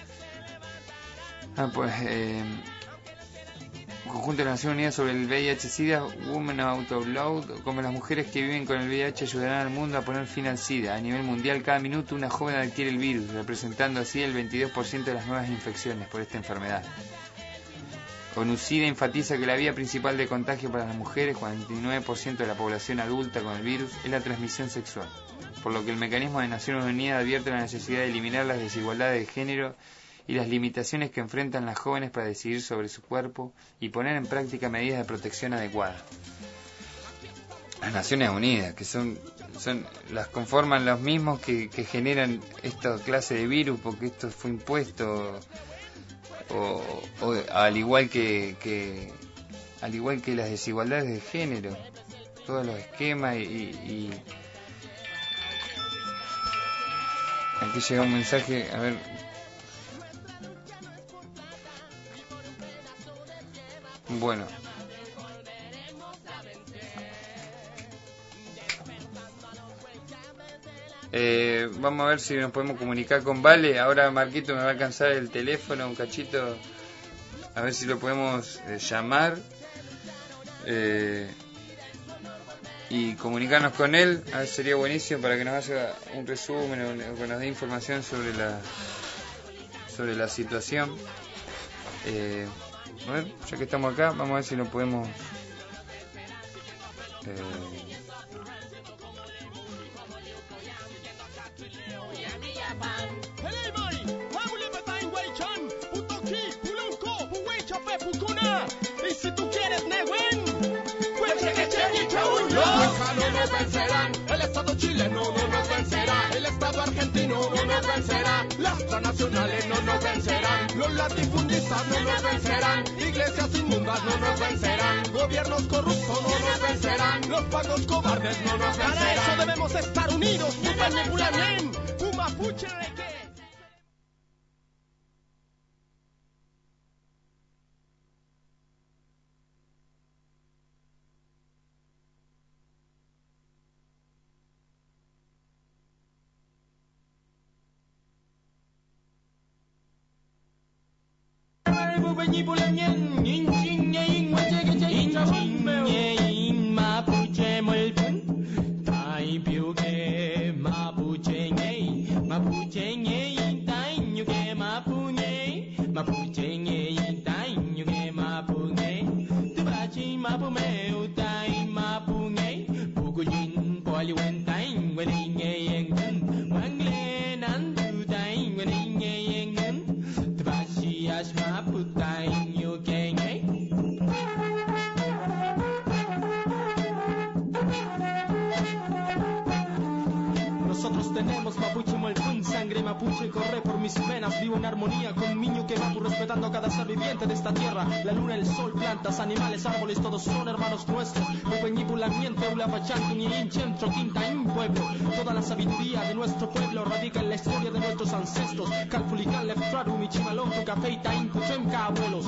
ah, pues, eh, Conjunto de las Naciones Unidas sobre el V I H-Sida, Women Out of Loud, como las mujeres que viven con el V I H ayudarán al mundo a poner fin al SIDA. A nivel mundial, cada minuto una joven adquiere el virus, representando así el veintidós por ciento de las nuevas infecciones por esta enfermedad. ONU-SIDA enfatiza que la vía principal de contagio para las mujeres, cuarenta y nueve por ciento de la población adulta con el virus, es la transmisión sexual, por lo que el mecanismo de Naciones Unidas advierte la necesidad de eliminar las desigualdades de género y las limitaciones que enfrentan las jóvenes para decidir sobre su cuerpo y poner en práctica medidas de protección adecuadas. Las Naciones Unidas, que son, son las conforman los mismos que, que generan esta clase de virus, porque esto fue impuesto, o, o al igual que, que al igual que las desigualdades de género, todos los esquemas y, y, y... aquí llega un mensaje, a ver. Bueno. Eh, vamos a ver si nos podemos comunicar con Vale. Ahora Marquito me va a alcanzar el teléfono un cachito. A ver si lo podemos eh, llamar. Eh, y comunicarnos con él. A ver, sería buenísimo para que nos haga un resumen o que nos dé información sobre la, sobre la situación. Eh, A ver, ya que estamos acá, vamos a ver si lo podemos... Eh... Y si tú quieres neguen, pues que no nos vencerán, el Estado chileno no nos vencerá, el Estado argentino no nos vencerá, las transnacionales no nos vencerán, los latifundistas no nos vencerán, iglesias inmundas no nos vencerán, gobiernos corruptos no nos vencerán, los pagos cobardes no nos vencerán. Para eso debemos estar unidos, Pupañepulanen, Pumapuche Reque. Nosotros tenemos mapuche molpún, sangre mapuche corre por mis venas, vivo en armonía con Miño que Mapu, respetando cada ser viviente de esta tierra, la luna, el sol, plantas, animales, árboles, todos son hermanos nuestros. Upeñipulamiento, Ulapachan, Ñirin, Chentro, Quintaín, pueblo, toda la sabiduría de nuestro pueblo radica en la historia de nuestros ancestros. Calpulican, Leftraru, Michimalón, Tucafé, Taín, Puchemca, abuelos.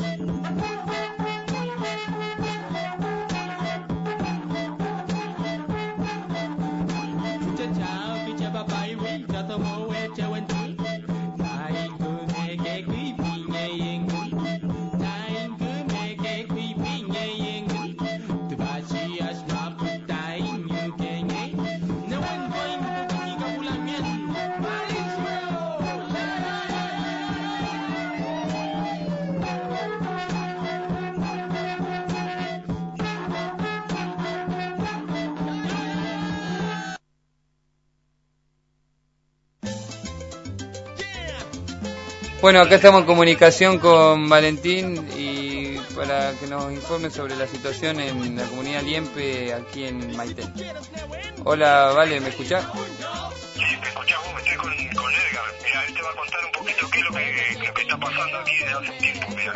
Bueno, acá estamos en comunicación con Valentín y para que nos informe sobre la situación en la comunidad Liempe aquí en Maite. Hola, Vale, ¿me escuchás? Sí, me escuchás vos, estoy con, con Edgar. Mira, él te va a contar un poquito qué es lo que, lo que está pasando aquí desde hace un tiempo, mira.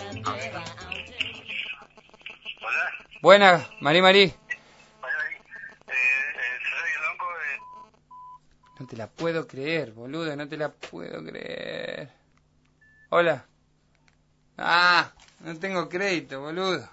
Hola. Buenas, Marí Marí. No te la puedo creer, boludo, no te la puedo creer. Hola. Ah, no tengo crédito, boludo.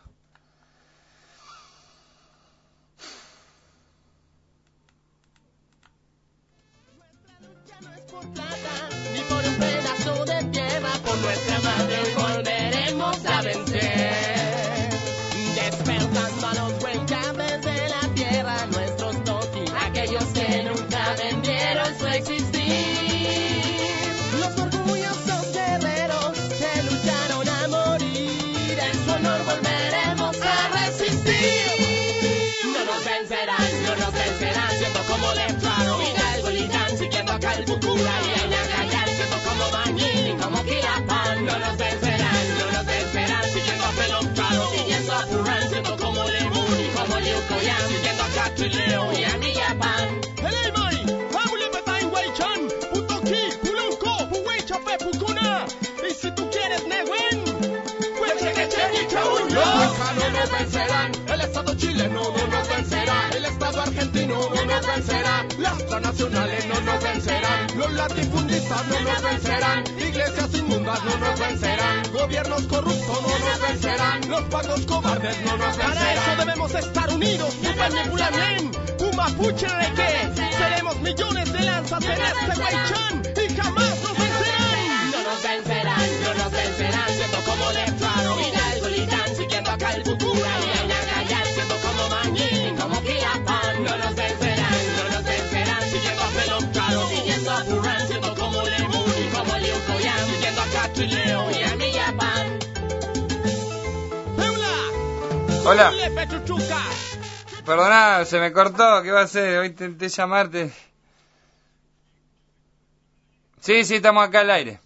Ni por un pedazo de tierra, por nuestra madre volveremos a vencer. Despertando a los vuelcables de la tierra, nuestros toquis, aquellos que nunca vendieron su existir. Los orgullosos guerreros que lucharon a morir, en su honor volveremos a resistir. No nos vencerán, no nos vencerán, siendo como Letrano, Hidalgo, Lidán, siguiendo a Calbucura y a Ñacayán, siendo como Mañín, como Quilapán. No nos vencerán, no nos vencerán, siguiendo a Pelotaro, siguiendo a Purán, siendo como Lemún y como Liucoyán, siguiendo a Cachileo y a Millapán. Y si tú quieres Nehuen, pues que nunca no nos vencerán. El Estado chileno no nos vencerá. El Estado argentino no nos vencerá. Las transnacionales no nos vencerán. Los latifundistas no nos vencerán. Iglesias inmundas no nos vencerán. Gobiernos corruptos no nos vencerán. Los pagos cobardes no nos vencerán. Para eso debemos estar unidos. Upañepulanen, Umapuche Reque. Seremos millones de lanzas en este Huaychán y jamás nos vencerán. No nos vencerán, no nos vencerán, siendo como Letrano, Hidalgo, Lidán, siguiendo a Calbucura y a Ñacayán, siendo como Mañín, como Quilapán. No nos vencerán, no nos vencerán, siguiendo a Pelotaro, siguiendo a Purán, siendo como Lemún y como Liucoyán, siguiendo a Cachileo y a Millapán. Hola. Perdona, se me cortó, ¿qué va a hacer? Hoy intenté llamarte. Sí, sí, estamos acá al aire.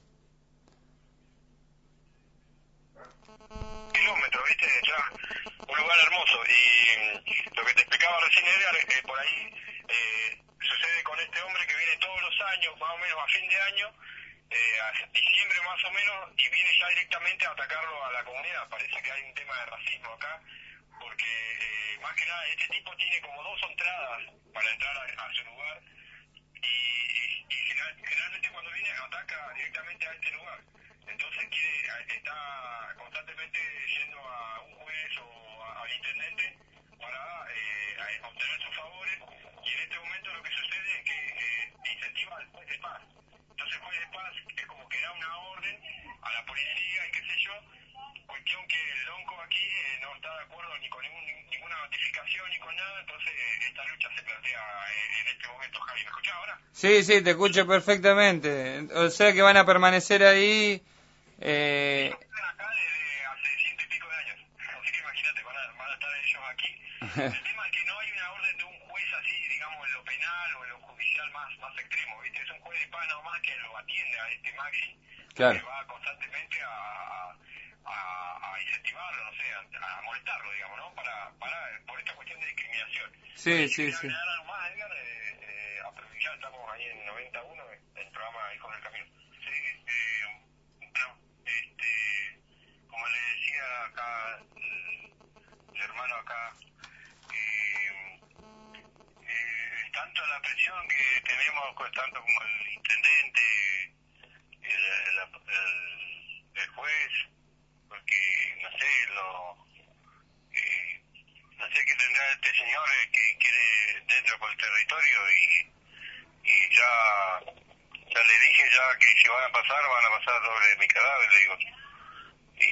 Kilómetros, viste, ya, un lugar hermoso. Y lo que te explicaba recién Edgar, eh, por ahí eh, sucede con este hombre que viene todos los años, más o menos a fin de año, eh, a diciembre más o menos, y viene ya directamente a atacarlo a la comunidad. Parece que hay un tema de racismo acá, porque eh, más que nada este tipo tiene como dos entradas para entrar a, a su lugar, y, y general, generalmente cuando viene ataca directamente a este lugar. Entonces quiere, está constantemente yendo a un juez o a, al intendente para eh, obtener sus favores, y en este momento lo que sucede es que eh, incentiva al juez de paz. Entonces el juez de paz es como que da una orden a la policía y qué sé yo, cuestión que el lonco aquí eh, no está de acuerdo ni con ningún, ninguna notificación ni con nada. Entonces eh, esta lucha se plantea eh, en este momento. Javi, ¿me escuchás ahora? Sí, sí, te escucho perfectamente. O sea que van a permanecer ahí. Eh... Están acá desde hace ciento y pico de años. Así que imagínate, van a, van a estar ellos aquí. El tema es que no hay una orden de un juez así, digamos, en lo penal o en lo judicial más, más extremo, ¿viste? Es un juez de paz nomás que lo atiende a este Maxi, claro, que va constantemente a, a, a incentivarlo, no sé, a, a molestarlo, digamos, ¿no? Para, para, por esta cuestión de discriminación. Sí, si sí, sí. agregar algo más, Edgar, eh, eh, aprovechar, estamos ahí en noventa y uno, en el programa Hijos del Camino. Sí, eh, bueno, este, como le decía acá, el, el hermano acá, eh, eh, es tanto la presión que tenemos, tanto como el intendente, el, el, el, el juez, porque, no sé, lo, eh, no sé qué tendrá este señor eh, que quiere dentro por el territorio, y, y ya, ya le dije ya que si van a pasar, van a pasar sobre mi cadáver, le digo. Y,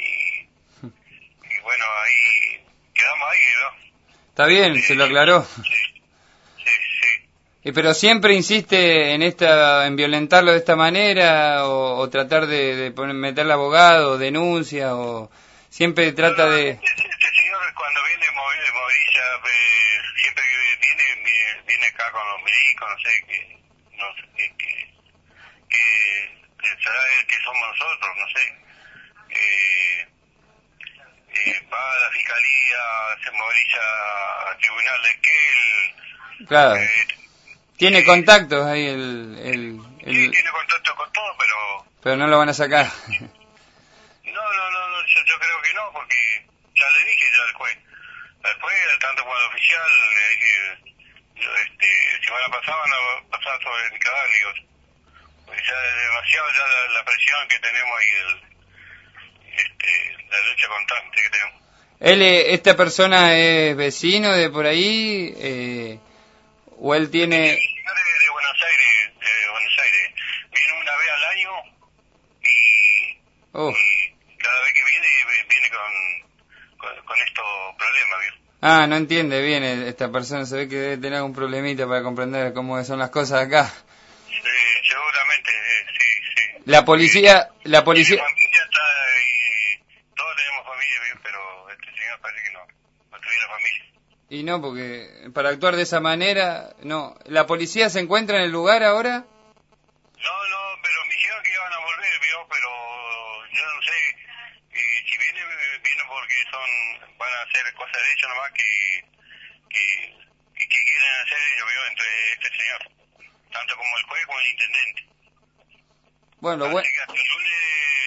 y bueno, ahí quedamos ahí, ¿no? Está bien, sí, se lo aclaró. Sí, sí, sí. ¿Y pero siempre insiste en esta, en violentarlo de esta manera, o, o tratar de, de poner, meterle abogado, denuncia, o siempre trata no, no, de... Este, este señor cuando viene de Movilla, eh, siempre que viene, viene, viene acá con los milicos, no sé, que, no sé, que, que será el que somos nosotros, no sé. Eh, eh, va a la fiscalía, se moviliza al tribunal de Esquel. Claro. Eh, Tiene contactos ahí el... el, el... Sí, tiene contacto con todo, pero... Pero no lo van a sacar. No, no, no, no yo, yo creo que no, porque ya le dije ya al juez. Al juez, tanto como al oficial, le dije, yo, este, si van a pasar, van a pasar sobre mi cabal, digo. Porque ya es demasiado ya la, la presión que tenemos y el, este, la lucha constante que tenemos. Él, eh, esta persona es vecino de por ahí, eh, o él tiene... Sí, de, de Buenos Aires, de Buenos Aires. Viene una vez al año y, Oh. y cada vez que viene, viene con, con, con estos problemas, ¿vio? Ah, no entiende bien eh, esta persona, se ve que debe tener un problemita para comprender cómo son las cosas acá. Sí, seguramente, eh, sí, sí. La policía, la Mi policía... familia está y todos tenemos familia, ¿vio? Pero este señor parece que no, no tuviera familia. Y no, porque para actuar de esa manera, no. ¿La policía se encuentra en el lugar ahora? No, no, pero me dijeron que iban a volver, ¿vio? Pero yo no sé, eh, si viene, viene porque son, van a hacer cosas de ellos nomás que, que, que, que quieren hacer ellos, ¿vio? Entre este señor, tanto como el juez como el intendente. Bueno, Así bueno. que hasta el lunes,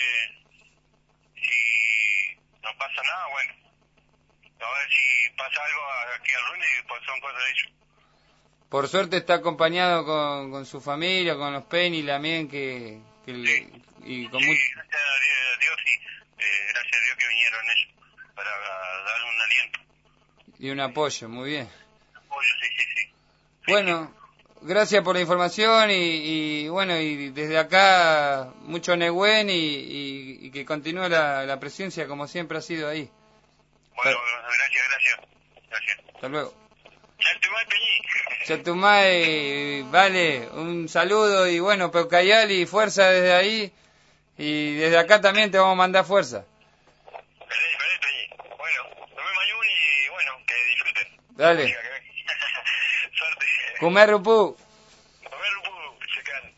si no pasa nada, bueno. A ver si pasa algo aquí al lunes, pues son cosas de ellos. Por suerte está acompañado con, con su familia, con los Penny también, que, que le- y con Sí, mucho... gracias a Dios, a Dios sí, eh, gracias a Dios que vinieron ellos para dar un aliento. y un apoyo, muy bien. Apoyo, sí, sí, sí. Bueno, gracias por la información y, y bueno, y desde acá mucho Nehuen y, y, y que continúe la, la presencia como siempre ha sido ahí. Bueno, gracias, gracias. Gracias. Hasta luego. Chatumay Peñi. Chatumay, vale, un saludo y bueno, Peucayali, fuerza desde ahí y desde acá también te vamos a mandar fuerza. Feliz, feliz Peñi. Bueno, nos vemos mañana y bueno, que disfruten. Dale. Suerte. Comer rupú. Comer rupú, checan.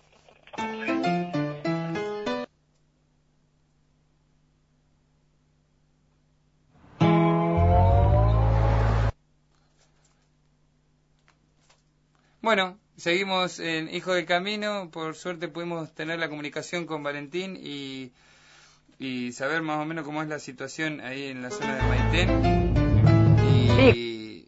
Bueno, seguimos en Hijo del Camino. Por suerte pudimos tener la comunicación con Valentín y, y saber más o menos cómo es la situación ahí en la zona de Maitén. Y,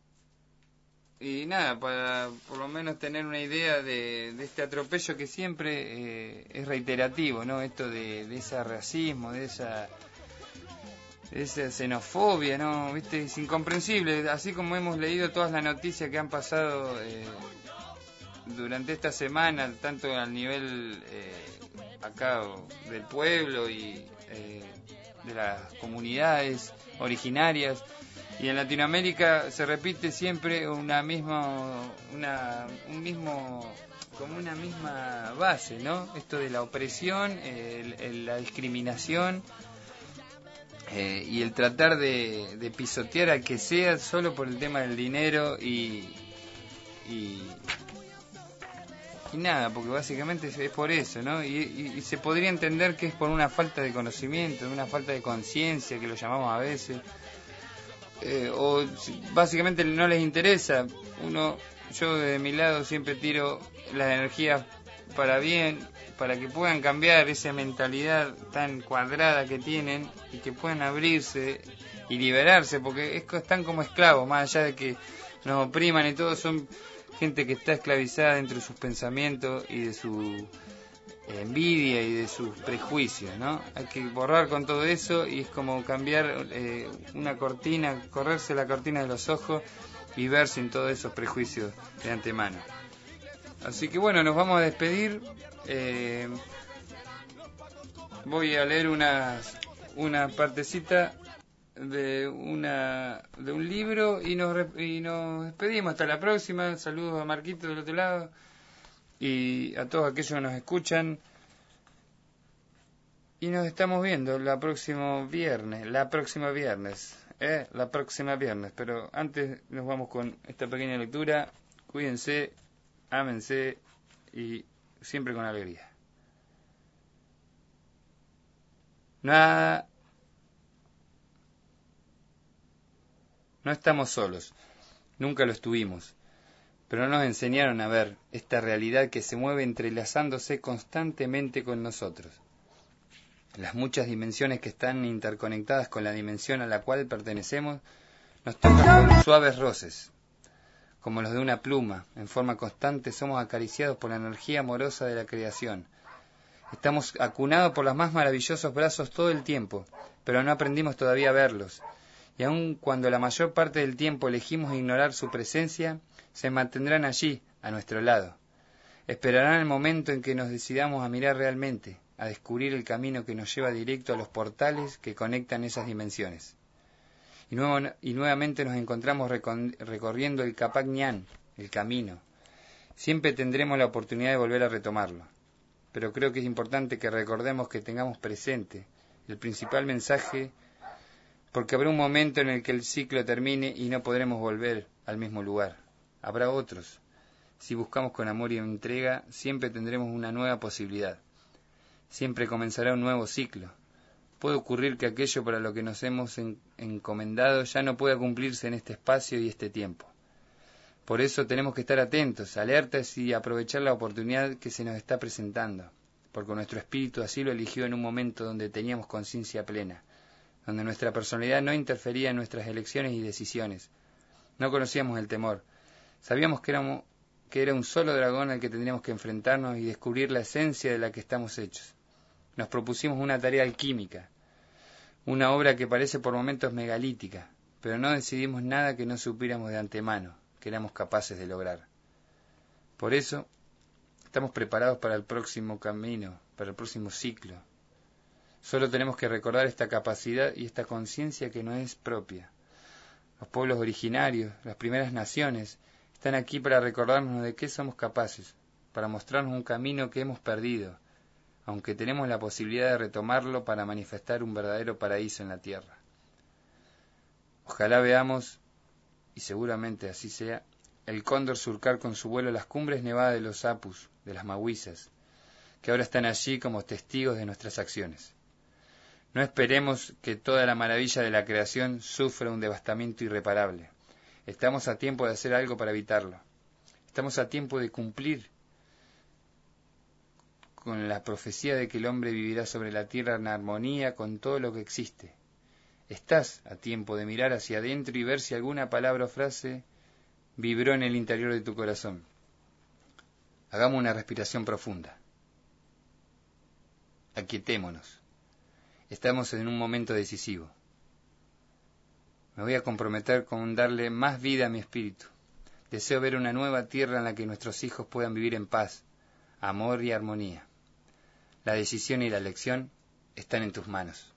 y nada, para por lo menos tener una idea de, de este atropello que siempre eh, es reiterativo, ¿no? Esto de, de ese racismo, de esa... esa xenofobia, ¿no? ¿Viste? Es incomprensible, así como hemos leído todas las noticias que han pasado eh, durante esta semana, tanto al nivel eh, acá del pueblo y eh, de las comunidades originarias, y en Latinoamérica se repite siempre una misma, una, un mismo, como una misma base, ¿no? Esto de la opresión, el, el, la discriminación. Eh, y el tratar de, de pisotear a que sea solo por el tema del dinero y, y, y nada, porque básicamente es por eso, ¿no? Y, y, y se podría entender que es por una falta de conocimiento, una falta de conciencia, que lo llamamos a veces, eh, o básicamente no les interesa. Uno, yo de mi lado siempre tiro las energías para bien, para que puedan cambiar esa mentalidad tan cuadrada que tienen y que puedan abrirse y liberarse, porque es, están como esclavos, más allá de que nos opriman y todo, son gente que está esclavizada dentro de sus pensamientos y de su envidia y de sus prejuicios, ¿no? Hay que borrar con todo eso y es como cambiar eh, una cortina, correrse la cortina de los ojos y ver sin todos esos prejuicios de antemano. Así que bueno, nos vamos a despedir. Eh, voy a leer una, una partecita de una de un libro y nos, y nos despedimos. Hasta la próxima. Saludos a Marquito del otro lado y a todos aquellos que nos escuchan. Y nos estamos viendo la próximo viernes, la próxima viernes, ¿eh? La próxima viernes. Pero antes nos vamos con esta pequeña lectura. Cuídense, ámense y siempre con alegría. Nada, no estamos solos, nunca lo estuvimos, pero nos enseñaron a ver esta realidad que se mueve entrelazándose constantemente con nosotros. Las muchas dimensiones que están interconectadas con la dimensión a la cual pertenecemos nos tocan con suaves roces, como los de una pluma. En forma constante somos acariciados por la energía amorosa de la creación. Estamos acunados por los más maravillosos brazos todo el tiempo, pero no aprendimos todavía a verlos. Y aun cuando la mayor parte del tiempo elegimos ignorar su presencia, se mantendrán allí, a nuestro lado. Esperarán el momento en que nos decidamos a mirar realmente, a descubrir el camino que nos lleva directo a los portales que conectan esas dimensiones. Y, nuevo, y nuevamente nos encontramos recon, recorriendo el Capac Ñan, el camino. Siempre tendremos la oportunidad de volver a retomarlo. Pero creo que es importante que recordemos que tengamos presente el principal mensaje, porque habrá un momento en el que el ciclo termine y no podremos volver al mismo lugar. Habrá otros. Si buscamos con amor y entrega, siempre tendremos una nueva posibilidad. Siempre comenzará un nuevo ciclo. Puede ocurrir que aquello para lo que nos hemos en, encomendado ya no pueda cumplirse en este espacio y este tiempo. Por eso tenemos que estar atentos, alertas y aprovechar la oportunidad que se nos está presentando, porque nuestro espíritu así lo eligió en un momento donde teníamos conciencia plena, donde nuestra personalidad no interfería en nuestras elecciones y decisiones. No conocíamos el temor. Sabíamos que éramos, que era un solo dragón al que tendríamos que enfrentarnos y descubrir la esencia de la que estamos hechos. Nos propusimos una tarea alquímica, una obra que parece por momentos megalítica, pero no decidimos nada que no supiéramos de antemano que éramos capaces de lograr. Por eso, estamos preparados para el próximo camino, para el próximo ciclo. Solo tenemos que recordar esta capacidad y esta conciencia que no es propia. Los pueblos originarios, las primeras naciones, están aquí para recordarnos de qué somos capaces, para mostrarnos un camino que hemos perdido, aunque tenemos la posibilidad de retomarlo para manifestar un verdadero paraíso en la tierra. Ojalá veamos, y seguramente así sea, el cóndor surcar con su vuelo las cumbres nevadas de los apus, de las mahuisas, que ahora están allí como testigos de nuestras acciones. No esperemos que toda la maravilla de la creación sufra un devastamiento irreparable. Estamos a tiempo de hacer algo para evitarlo. Estamos a tiempo de cumplir con la profecía de que el hombre vivirá sobre la tierra en armonía con todo lo que existe. Estás a tiempo de mirar hacia adentro y ver si alguna palabra o frase vibró en el interior de tu corazón. Hagamos una respiración profunda. Aquietémonos. Estamos en un momento decisivo. Me voy a comprometer con darle más vida a mi espíritu. Deseo ver una nueva tierra en la que nuestros hijos puedan vivir en paz, amor y armonía. La decisión y la elección están en tus manos.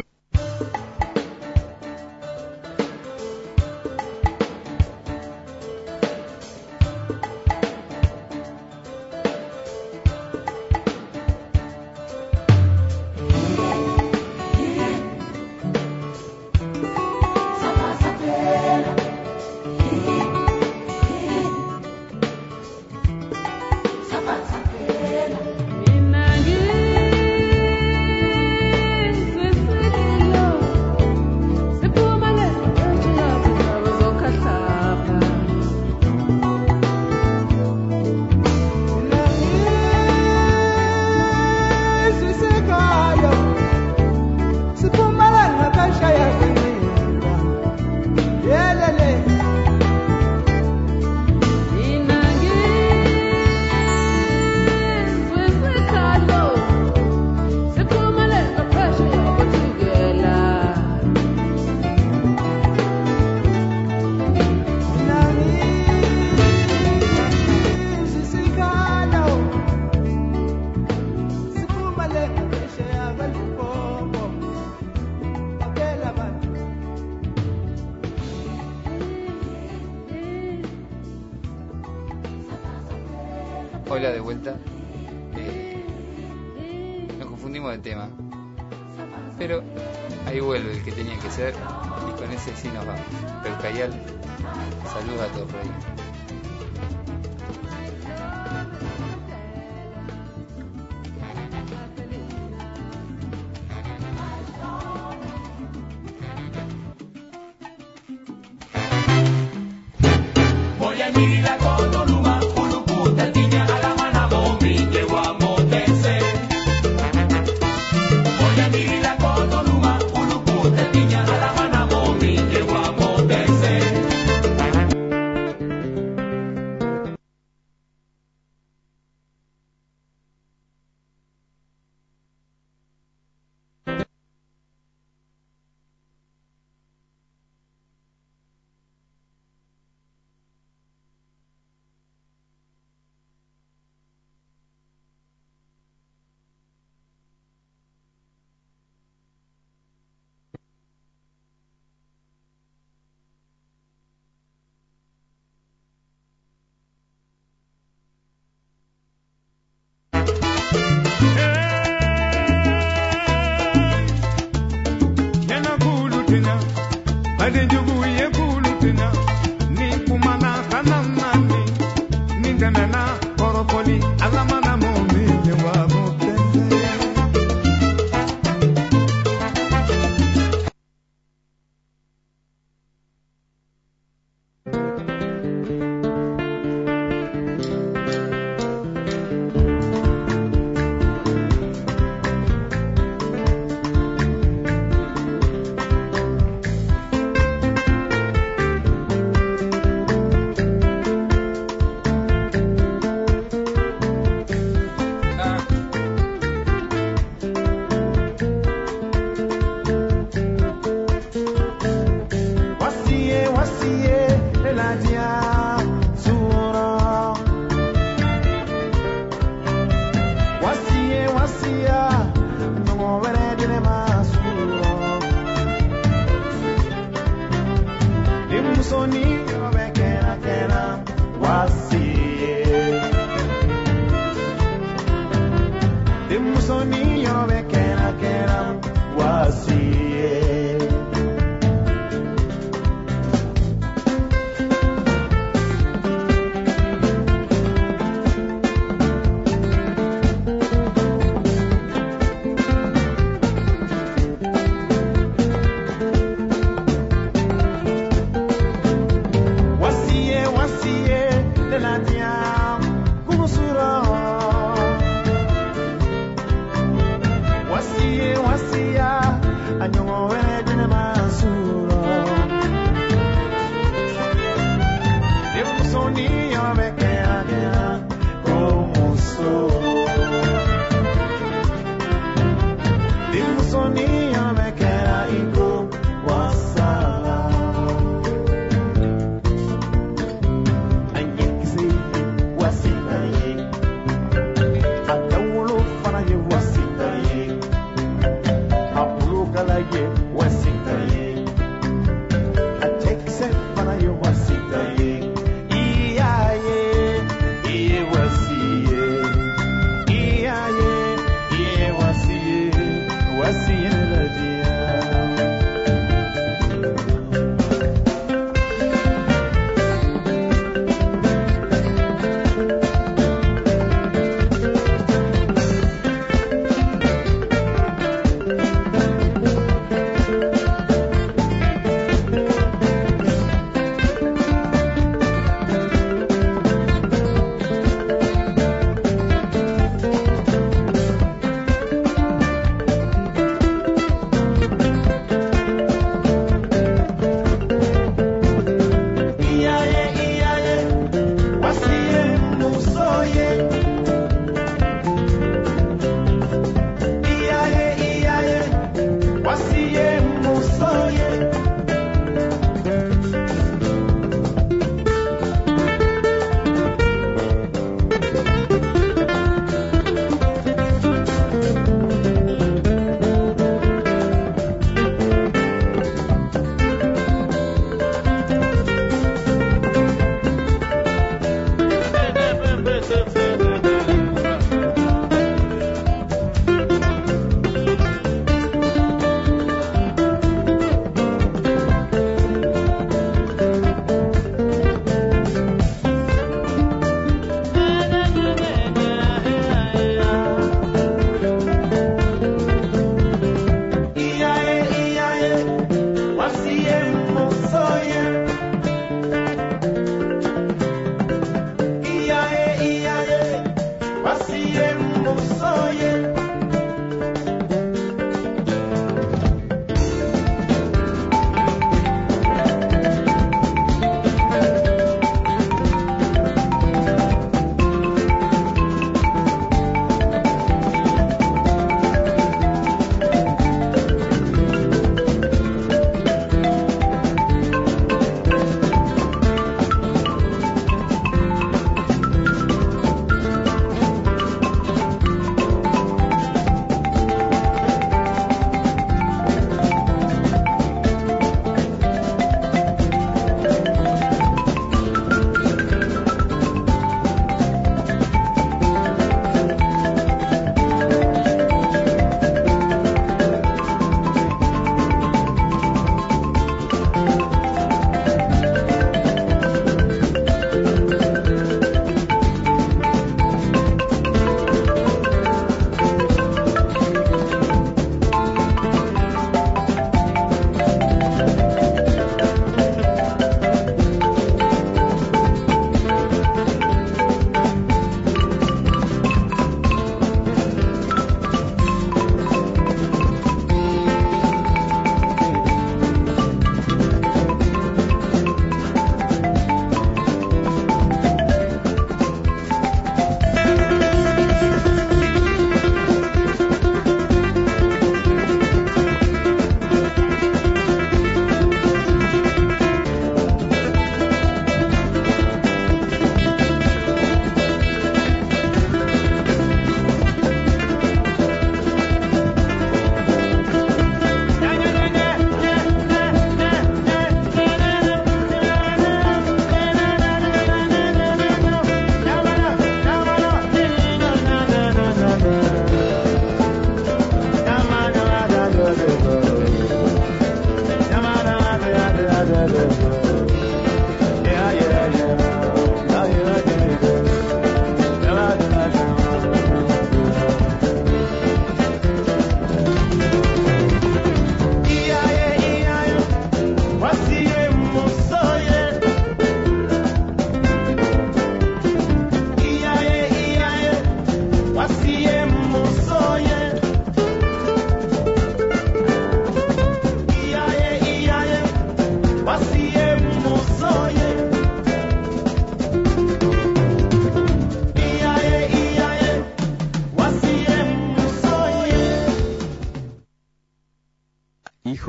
Hola de vuelta. Eh, nos confundimos de tema, pero ahí vuelve el que tenía que ser y con ese sí nos vamos. Percayal, saludos a todos por ahí.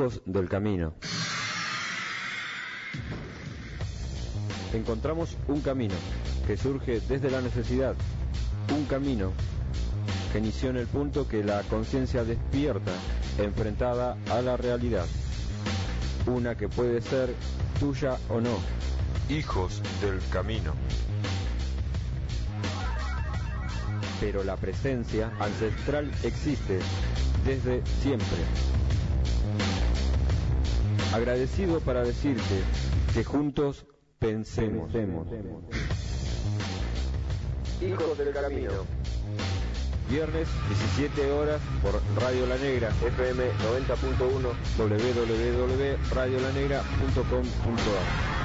Hijos del camino. Encontramos un camino que surge desde la necesidad, un camino que inició en el punto que la conciencia despierta, enfrentada a la realidad, una que puede ser tuya o no. Hijos del camino. Pero la presencia ancestral existe desde siempre. Agradecido para decirte que juntos pensemos. Hijos del camino. Viernes, diecisiete horas, por Radio La Negra, F M noventa punto uno, w w w punto radio la negra punto com punto a r.